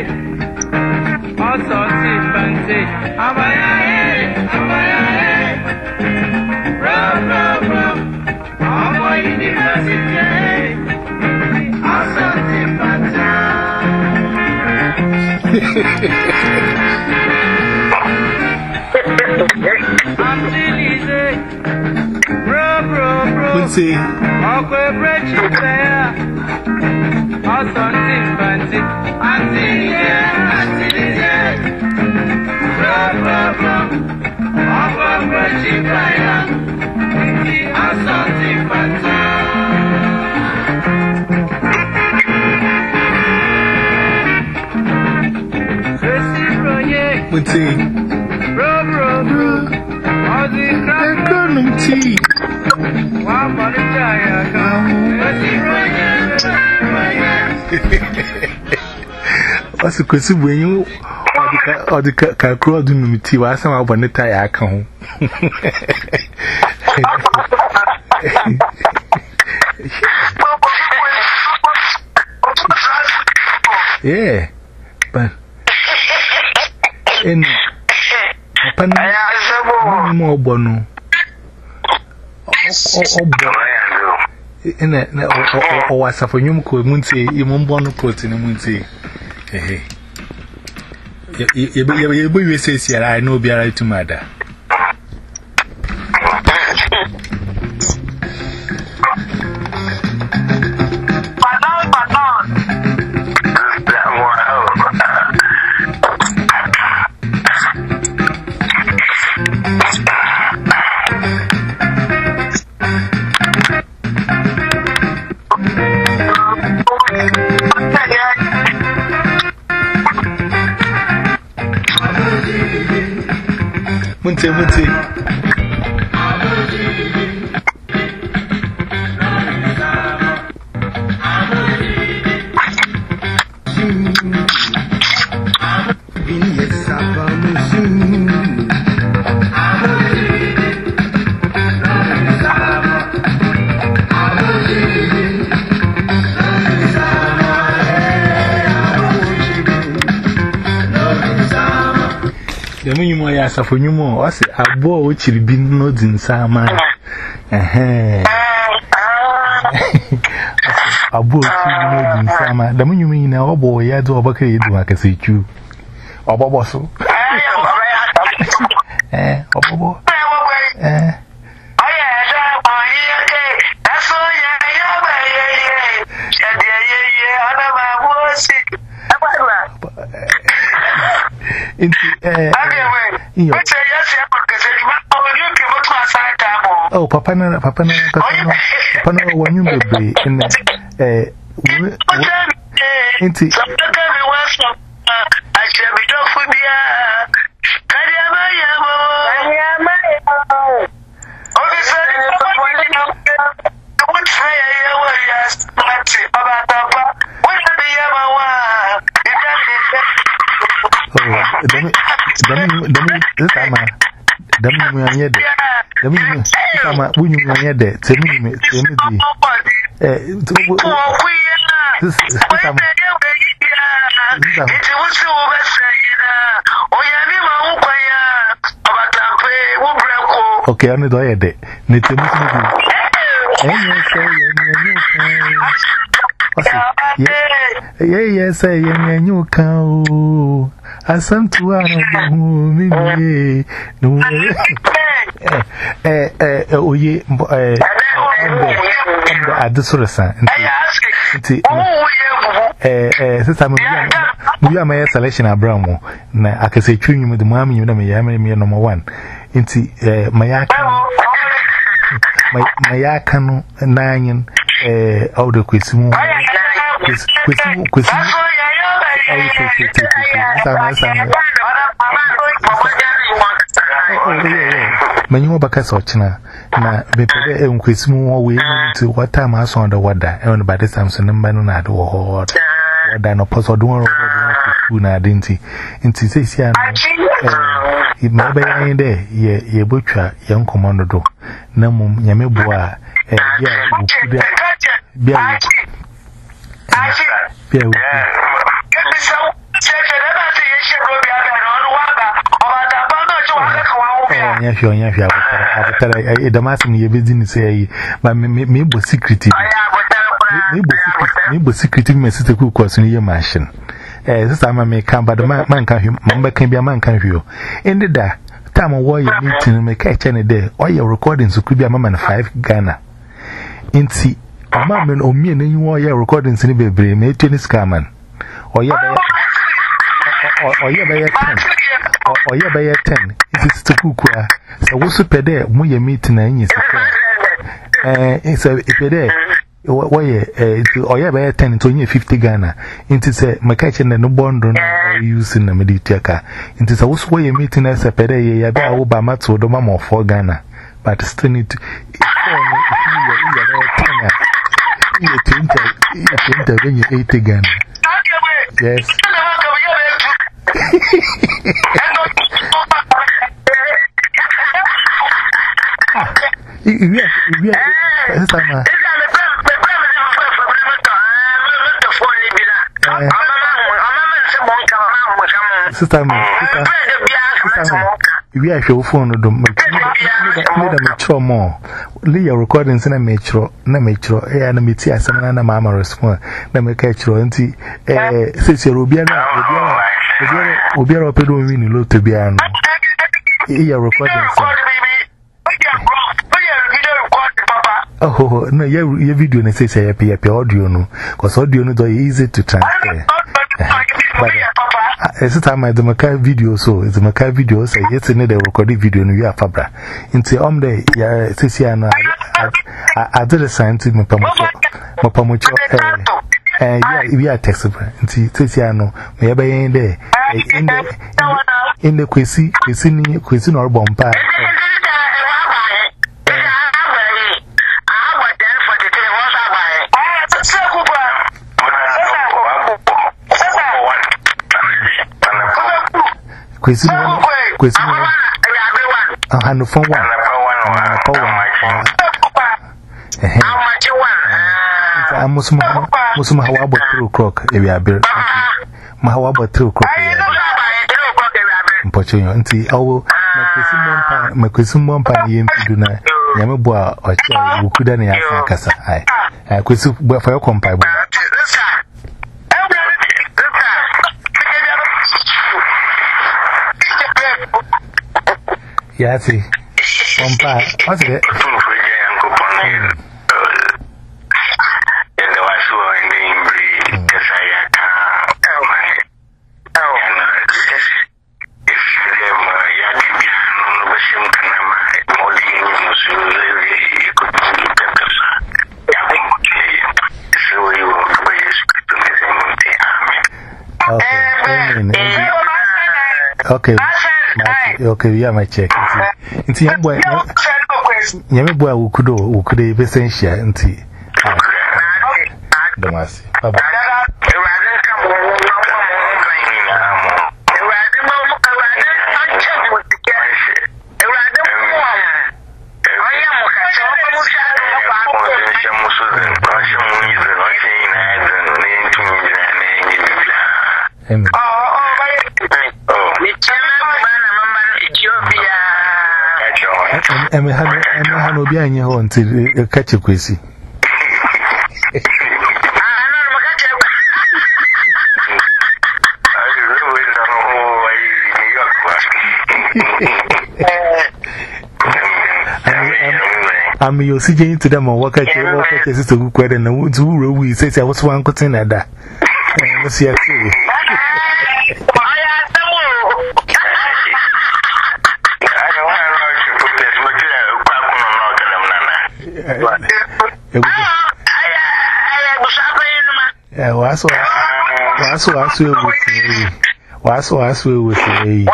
also Fancy, Abaya, Abaya, Rob, Rob, Rob, Oko University, also Fancy. Until easy, Rob, Rob, Rob, Munty, Oko Bridge, awesome fancy, until yeah, until yeah. Rob, rob, rob, over Bridge Fire, awesome fancy. Tracy Royer, Munty, rob, rob, rob, all the crap, tea. one for the giant, Tracy Royer. What's the question when you or the crowd do me tea? Why some about the tire account? Yeah, but in a more bono. In a or was a for you could munty, you won't born protein and munty. Hey, you say, I know be right to mother. Munty, Munty. The minimum I ask for you more. I say, I bought which will be not in Sama. Eh, I bought you in Sama. The minimum in our boy, I do a bucket, I can say you. Or Boboso. Eh, or Bobo. Eh. Oh, Papa, Papa, Papa, Papa, when you be in the into Dami mu anye de. Dami mu sama wunyu mu anye de. Temi me temi di. Eh tubu. This sama. Okay, ane do ye de. Ne temi mu di. Enye say enye you yeah, yes, I am you cow. I sent to one of me. No, eh, eh, oh, ye, eh, at the Surasa. Eh, eh, since I'm we are my selection of Bramo. I can say, chewing with the mammy, you know me, I'm me number one. Into my yakan nine, eh, out of Quisimu. Quisimu, Quisimu. Many Bacas or China. Now, the Pede and Quisimu way to what time I saw the water, and by the time Sanambanad or than a puzzle door Una dinty. In Tizia, it may be in there, ye butcher, young commander do. Namum Yameboa, eh, yeah, yeah, yeah, sure, yeah, sure. I the mass in your business say, but maybe secret. Maybe secret message cook was in your mansion. Eh, this time I may come, but the man can remember can be a man can view. In the day, time of war you meeting may catch any day, or your recordings could be a man five Ghana. In see, a man or me and you are your recordings in the baby, made tennis carman. Or you or you by a ten. Or you by a ten. It is to cook. So, what's up there? Moya meeting and yes, eh, it's a if you're there. Why, eh, or you by a ten to only fifty Ghana. It is a Macachen and no bond on using the Meditaka. It is a what's way a meeting as a pede, ya ba Obama to the mamma for Ghana. But still need to enter when you eighty Ghana. Yes. We are, this time. Sister, we are your phone. Made a mature more. Lay your recordings in a mature, no mature, and a metia, some and a mamma respond. Let me catch you, auntie. Eh, since you're Rubiana, Rubiana, Pedro, we need to be an. Your recordings. Oh, no, your video and say, say, happy audio, no, because audio is easy to transfer. But as a time I do my video, so it's my video, say, it's another recorded video, and we are Fabra. Into Om Day, yeah, Siciana, I did a sign to my Pamucho, and we are textable. Into Siciano, maybe in there, in the Quisi, Quisini, Quisin or Bompa. Question one, question one. I had no phone one. I must have about two o'clock if you are built. How about two o'clock? Unfortunately, I will make question one penny in to do not. Yamabua or Charlie who couldn't answer Cassa. I could for your company. Yes, one part. What's it? Okay. Okay, yeah, my check. Into young boy, young boy who could do, who could be essential. Into the mass. Bye bye. And oh, oh, it's a man, Ethiopia. And I had no being here until catch a quizzy. I'm your C J to them or work at your work at this to quite and the woods who we say I was one cutting at that. I see a tree. I was also asked you with me. Was also with me.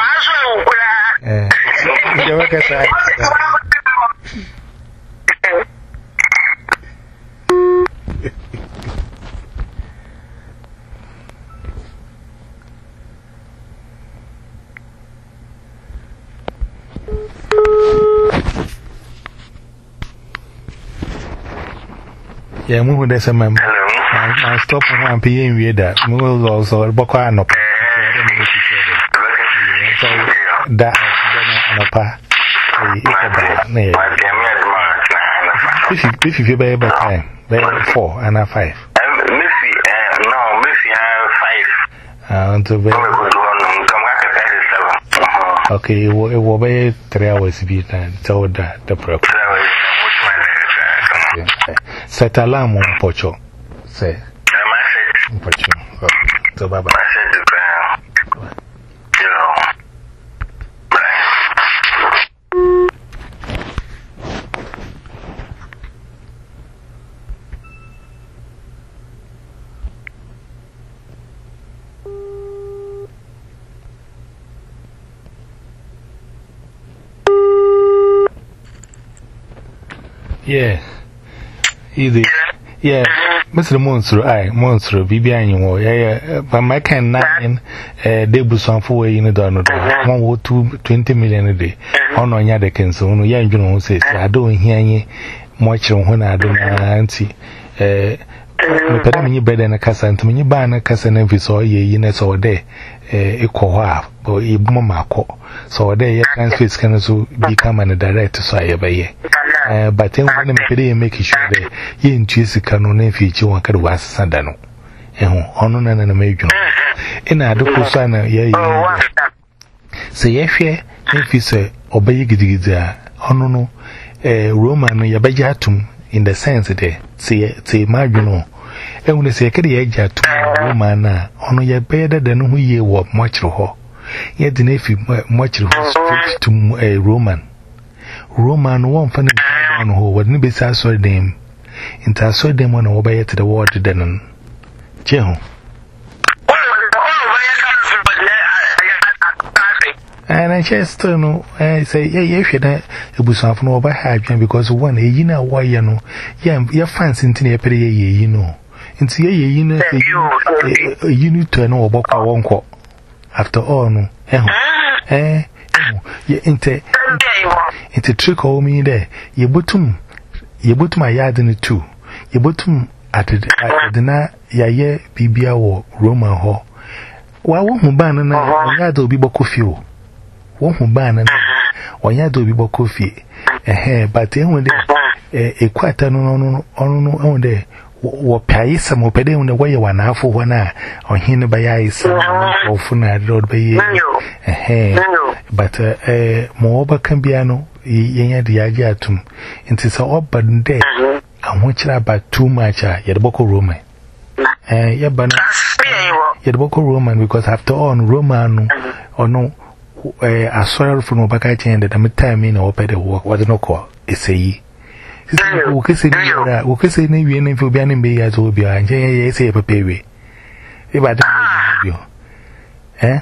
Yeah, move with some. I stop one P M with that. Move also Boka no. So that Napa. If you pay by time, by four and a five. Missy, no, Missy, five. I want to be. Okay, it will be three hours be done. So that the proper. Set alarm on Pocho. Say, Pocho. So, Baba. Yeah. Easy. Yeah. Mister Monster, I, Monster, Bibi annual. Yeah, but my can nine, uh, debut song for way in the donor. One or two, twenty million a day. On on Yadkin, so no young John says, I don't hear ye much when I don't auntie. Eh, put them in your bed and a cassan to me, ban a cassan if you saw ye in a so day, eh, equal half, or a mama call. So there, your transfers can also become a director, so I by ye. Uh, but then when I make sure that you in Chisi canon feature one could was Sandano. And on an major. And I do Kusana, yeah, say, if ye, if you say, obey Gidiza, Honono, a Roman Yabajatum, in the sense that say, say, marginal. And when they say, Kadiaja to Roman, honor ye better than who ye were much ho. Yet the nephew much to a Roman. Roman one funny one who would not be saw them. Into I saw them when I obey to the water then. Jehu. And I just know, I say, yeah, yes, it was something over hydrogen because one a yina why you know, yeah, your fancy into the pay, you know. Into ye, you know, you need to know about our own call. After all, no, eh, ye inte. It's a trick of me there. You bottom, you bottom my yard in the two. You bottom at the na ya Bibia or Roman Hall. Why won't you ban an yard will be coffee? Won't you ban an or yard will be coffee? A hair, but then when a quarter no no no no there. What pay some of on the way one half for one hour on him by ice or Funa road by a hair. But a more can be ano, ye the agiatum. It is all but dead. I want you about too much at Boko Roman. Eh, yeah, but yet Boko Roman because after all, Roman or no, a soil from Obaka chain that I'm timing or pay the work was no call. It's a ye. We can say that we can say maybe any for being be as will be and say a baby. If I don't know, eh?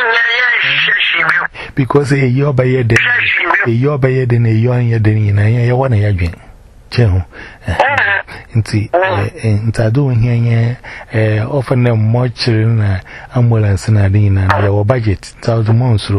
Because a year by year, a year by year, then a year and year, then I want a year. General, and I do here, often them much ambulance and Adina, our budget, thousand months.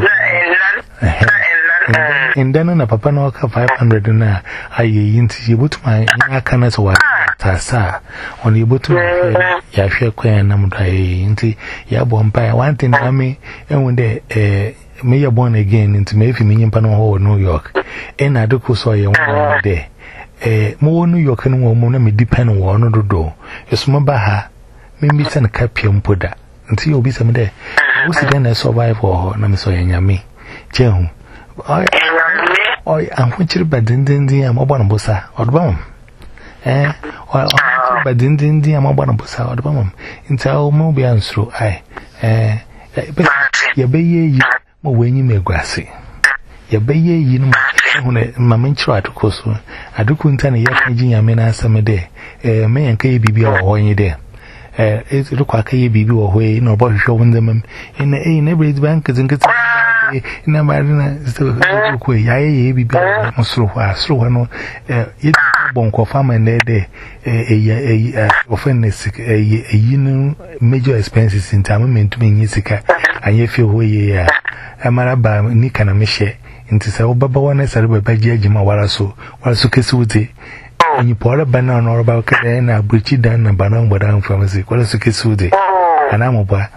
And then on a papa no five hundred and I ain't you put my cannas or Sasa, on the bottom of ya share queen and into ya bompire. One thing I mean, and when they eh, may you born again into maybe million Pano or New York, and I do saw you one day. Eh, more New York and woman may depend on one of the door. A small baha, maybe send a capium puda until you'll be some day. What's then a survivor or Namiso me? Jim, I, I, I'm watching by Dindin, I'm a bonabosa or bomb. Eh, or by Dindin, I'm a bonabosa or bomb. Into our mobians through I, eh, but you bay ye, more when you may grassy. Ya bay ye, you know, my main try to course. I do couldn't tell you, I mean, I some day, eh, may and K B B or one year there. Eh, it look like a baby or way, no body showing them in the A neighbor's bank is in good in a marina. So, I be through us through one, eh, it won't confirm and there, a offenders, a union major expenses in time to me, Yisica, and you feel where ye are. A maraba, Nick and a Miche, into so Baba one as I will by Jajima Waraso, Warasuke. And you pour a banana or about and I breach it down and banana down from the Quality Sude. And I'm over.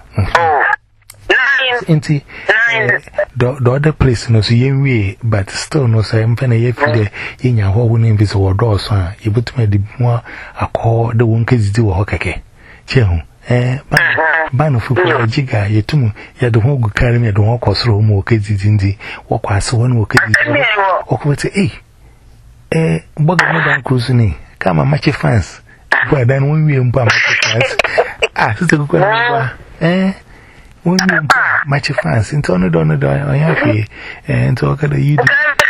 Inti, the other place no so yen way, but still no so I'm penny yet for the in your whole name is or doors. You put me the more a call the one case do a hockey. Chehu, eh, ban of football jigger, ye too, ye the one who carry me at the walk or through more cases in the walk was one more case. Or what say, eh? Eh, Bogdan Cruzini, come on, match fans. But then when we umpa match fans, ah, sister, eh, when we umpa match fans, into no donor, I am happy, and talk at the you.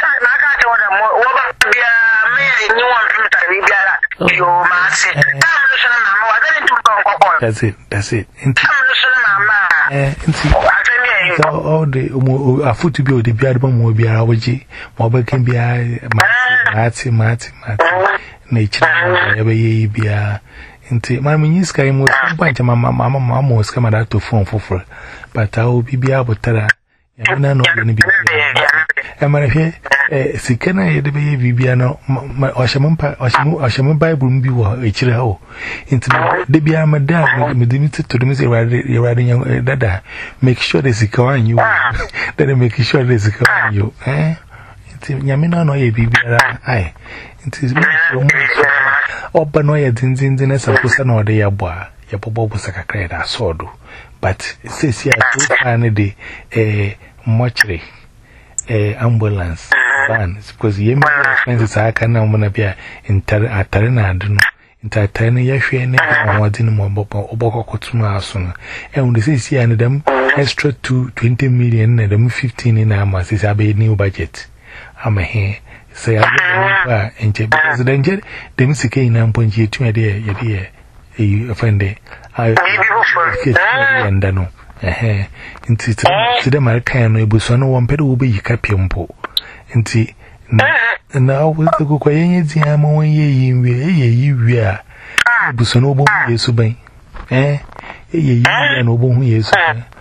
That's it, that's it. Eh, all the a foot to be the Biadbom will be our waji, mobile can be a Mati, Mati, Mati, nature, ever ye be a into my minister was some point to my mamma, mamma was coming out to phone for, but I will be able to tell her. I don't know any be. Am I here? Sikana, the baby, Biano, my Oshamumpa, Oshamun Bible, be a chill. Into the Bia Madame, limited to the music riding young dada. Make sure there's a car on you. Then make sure there's a car on you, eh? Yamina no ye be I. It is open no ye dins in a supposa no de yabwa. Yapobo was a credit, I saw do. But it says here, two candy, a mortuary, a ambulance, van, because ye may expenses I can now want to be in Tarana, I don't know. In Tarana, Yashi, and never wanting more Boko Kotuma soon. And this is here and them extra to twenty million and them fifteen in our months is a new budget. I'm a hair. Say, I and because the danger, the music in nine point eight to a dear, your dear, a friend. I and I know. Eh, into the American, it was no one pedal will be capiumpo. Into now with the Guquay, the ammo ye, we are. Busonobo, yes, obey. Eh, ye, and obo, yes.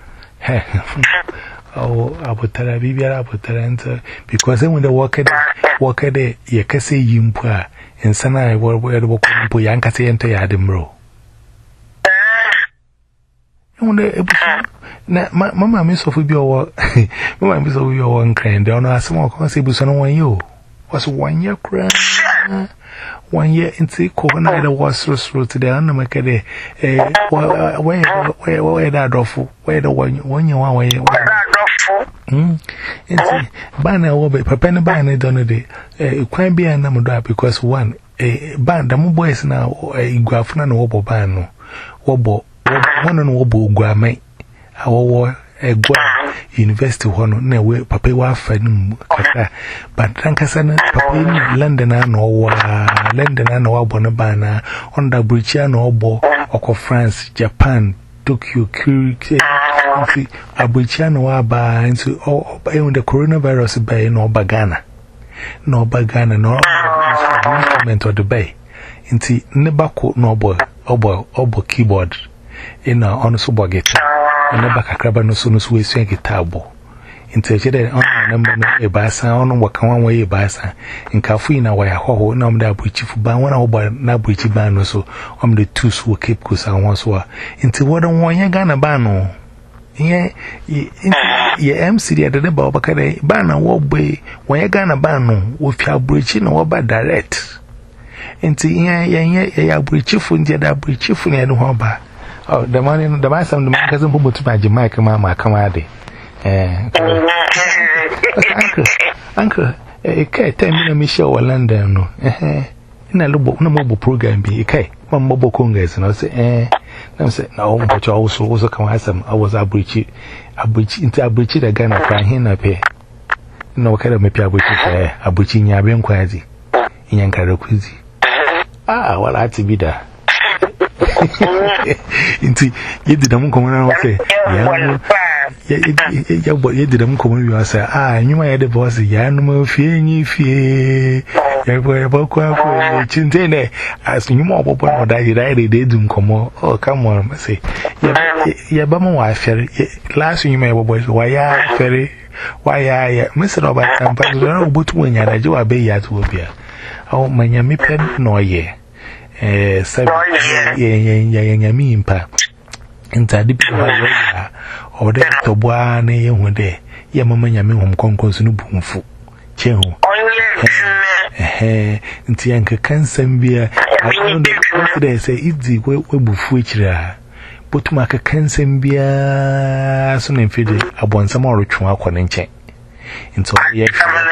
Oh, I would tell a baby, I would tell enter because then when the walker walk a day, ye can say yimpa, and Sana were where the walk for Yankasi enter Adimro. Mamma miss of your Mamma miss of your one crane, down as small consequence on one you was one year crane. One year in the corner was through to the Anamaka, eh, where, where, where that awful, where the one one year one way. Hmm, and Banner will be Papa Banner done day. It can't be a number because one, a band, the more boys now, a grafna wobble bano, wobble. One on Wobo Guame, our a Gua University one, no way, Papa Waffan, but Tankasana, Papa, London, or London, or Bonabana, on the Brichiano, or France, Japan, Tokyo, Kyrgyz, Abrichiano, by into all the coronavirus bay, no Bagana, no Bagana, nor movement of the bay. Into Nebako, no boy, obo, obo keyboard. In our honest bucket, and the back a crab no soon as we swing a table. into a on number no a bassa on what one way a bassa in Kafuina where ho no da breach for ban one over na breach ban so on the two so keep cus and once were into what on one Yagana bano. Yeah, ye M C D at the Babacade ban and walk way when Yagana bano with your breaching or by direct. Into yeah, yeah, yeah, breach for Jada breach for any hobba. Oh, the money, the master of the man doesn't put to my Jamaica, Mamma, come out. Eh, uncle, uncle, a kite, ten minutes, Michelle, or London, no. Eh, in a little no mobile program be a kite, one mobile congress, and I say, eh, I said, no, but you also was a come. I was a breach, a breach into a breach again. I can't hear pay. No kind of maybe a breach, a breach in your being quasi in Yankarakuzi. Ah, well, I had to be there. Into you did them come around say, yeah, yeah, but you did them come around say, ah, you might have the boss, yeah, no more fear, you fear, yeah, boy, about quack, chintene, as you more open or die, they didn't come on. Oh, come on, I say, yeah, yeah, but my wife, last you may have boys, why, yeah, ferry, why, yeah, Mister Robert, and but when you are, you are be at will be. Oh, my yammy pen, no, yeah. Eh, seven, yeah, yeah, yeah, yeah, me impa. Into the people or the to one, eh, one day, yeah, mamma, yammy home concourse no boom for Cheho. Eh, into Yanka Kansan beer. I don't know they say it's the way we buffwitcher. But to make a Kansan beer, soon and feed it upon some more rich one and check. Into yeah,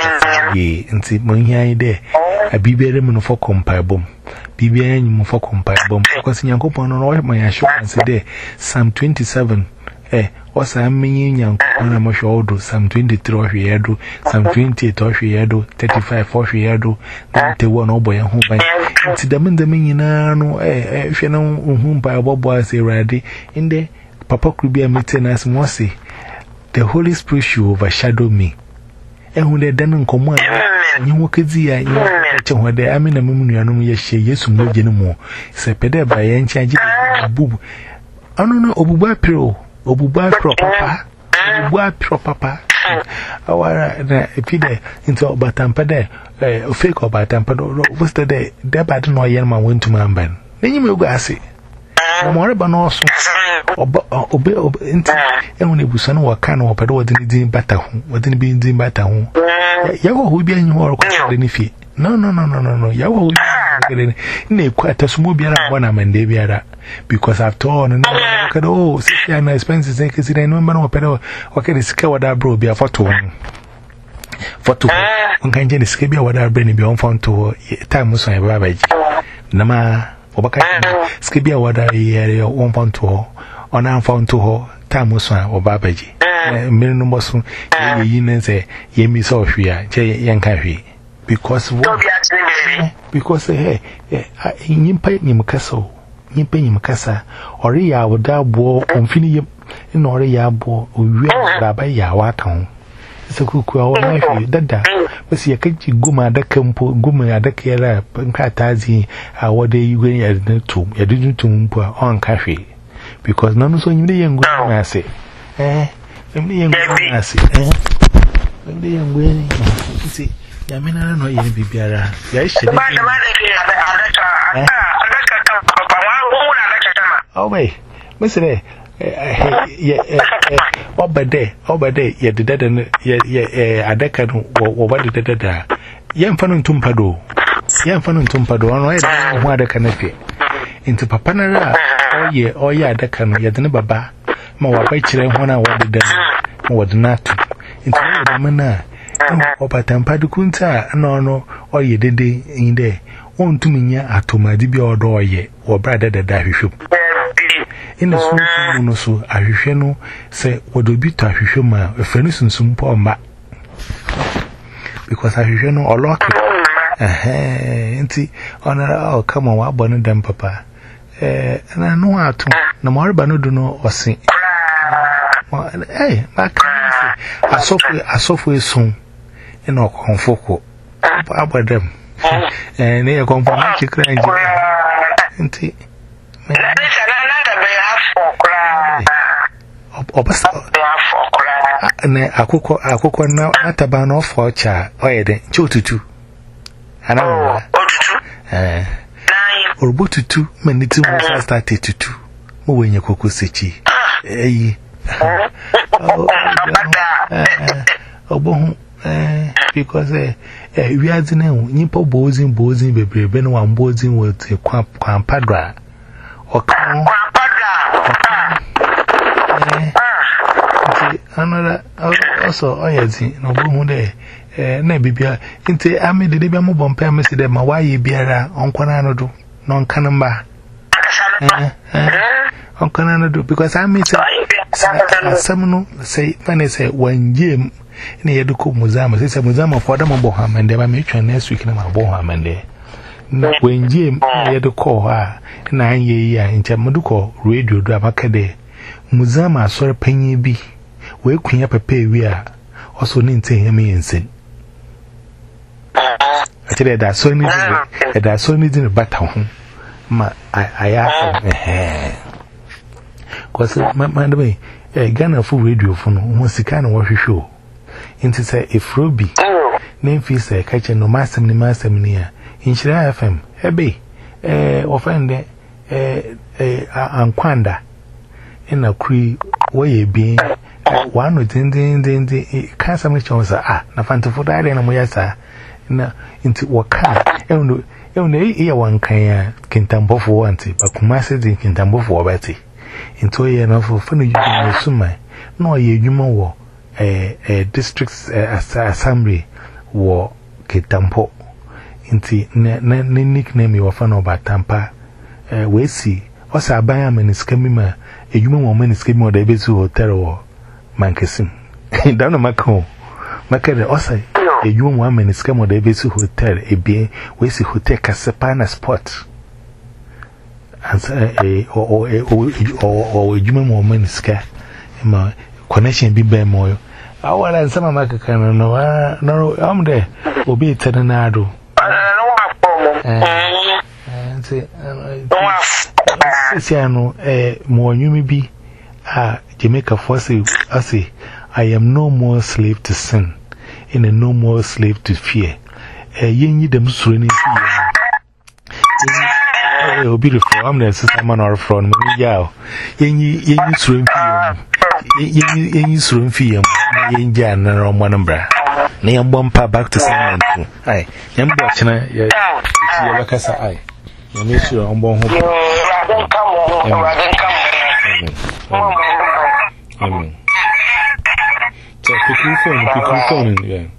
into Monia there. A baby element for comparable. Bibi enyi for comparable because Yankopon on my assurance there Psalm twenty-seven eh wasa amenyi Yankopon na mosho odo Psalm twenty-three ohwedo Psalm twenty-eight ohwedo thirty-five ohwedo thirty-one obo ya hu ban nti dem dem nyina no eh eh hwe no hu mpa bobo ase rade inde papa krubia maintenance mo say the Holy Spirit should overshadow me ehun de dan nkomo a nyi kezi ya che hode amina memu nuanom ye hye Yesu moje ne mo se pede ba ye nchi agi bubu anu no obubu apiro obubu apiro papa obubu apiro papa awara na epide into obatampa de eh fake obatampa do was the day de bad no ye man went to man nenyi me go ase na mo reba no so oba obe into ehun ebusa no waka no opede wodini din bata ho wodini bi din bata ho yawo hu bi anyi ho ko de ni fie no no no no no no yawo hu bi na ekwata sumo biara bona mande biara because after all no ka do si na expenses e kesi no mba no opede o ka de sika wada bro bi afoto foto on kan je de sika bi wada bro ni bi on fonto time so e baba ji na ma obaka sika bi wada ye on fonto on an fonto ho time so e baba ji mmiri no boso ye yi ne se ye mi so hwia che yanka hwi because what because eh nyimpa nyimkasa nyimpa nyimkasa ori ya woda bo onfini ye na ori ya bo owie baba ya waka ho se kuku awo na hwi dada basi yakaji goma adaka mpo goma adaka yara nka tazi a wode yigwe ya to ya dinu to mpo on ka hwi because nanu so nyimde yengu na ase eh Emily and Grassy, eh? Emily and Winnie, see, Yamina no yen bibiara. Yes, she did. Oh, wait, Mister Eh, over there, over there, yet the dead and a decade or what did the dead. Yam Fanun Tumpado, Yam Fanun Tumpado, on right, one can appear into Papana, oh, yeah, oh, yeah, that can yet never bar. Ma wa bachire hona wadi da wadi natu into the mana opatampa dukunta no no oye dede inde on tuminya atomadi bi odo oye wo brada da da hwehwem ina sunsun no so ahwehwe no se wodobi to ahwehwe ma efani sunsun po ma because ahwehwe no oloke eh nti onara oh come on wa bonu dem papa eh na no atom na mo arba no do no osin eh back asofu asofu esun ina okonfoko abadam eh ne okonfoko na chikra nje nti me na na da be afọ kra obasa be afọ kra na akoko akoko na ataba no for cha oyede che otutu ana wa eh orbo tutu maniti mo start tutu mo wenye koko sechi eyi obo eh because eh we are na nyipo bozin bozin bebrebe no wan bozin wo te kwa kwa padra okan eh another also oyezi no bu hu de eh na bibia nti ame de de bia mo bompa ame se de ma waye biara onkwana no do no nkan mba eh onkwana no do because ame se asam no say fane say wanje na yedu ko muzama say say muzama for da mo bo ha mende ba me twa next week na ma bo ha mende na wanje na yedu ko ha na anye yi a nche mo du ko radio do amaka de muzama asore panyi bi we kunya papa ewi a oso ni nte hemi yensen atire da so ni di da so ni di bata ho ma aya eh cause man dey eh Ghana fu radio fu no mo sika na wo hwehwe o nti say efrobi na mfi say ka che no masem ni masem ni a Inshira F M ebe eh ofende eh eh ankwanda ina kuri waye bi wano din din din din ka samu chonsa ah na fantafo da na mo yasa na inti waka eno eno iya wankan ya kintambofo wanti ba kuma se din kintambofo obati into ye na fo funu yuma suma no ye yuma wo eh eh district assembly wo kitampo inti na na nickname yo fa no batampa eh we si osa abaya maniskami ma ejuma wo maniskami o da bezu hotel wo mankesim dano mako makere osa ejuma wo maniskami o da bezu hotel ebie we si hotel Kasepana Sport ansa eh o o o ejuma wo maniska ma connection bi be moyo awala nsama makaka no no no amde obi tedana do eh nti Siano, eh, more you be, ah, Jamaica Fossey, I say, I am no more slave to sin, and a no more slave to fear. Eh, yen ye them swinging. Oh, beautiful, I'm the sister man or from Yao. Yen ye, yen swim for you, yen you swim for you, yen jan and one umbrella. Name bumper back to Simon. Aye, young Bachana, yeah, Casa, aye. You make sure I'm born home. Amen. Amen. So, pick your phone, pick your phone, yeah.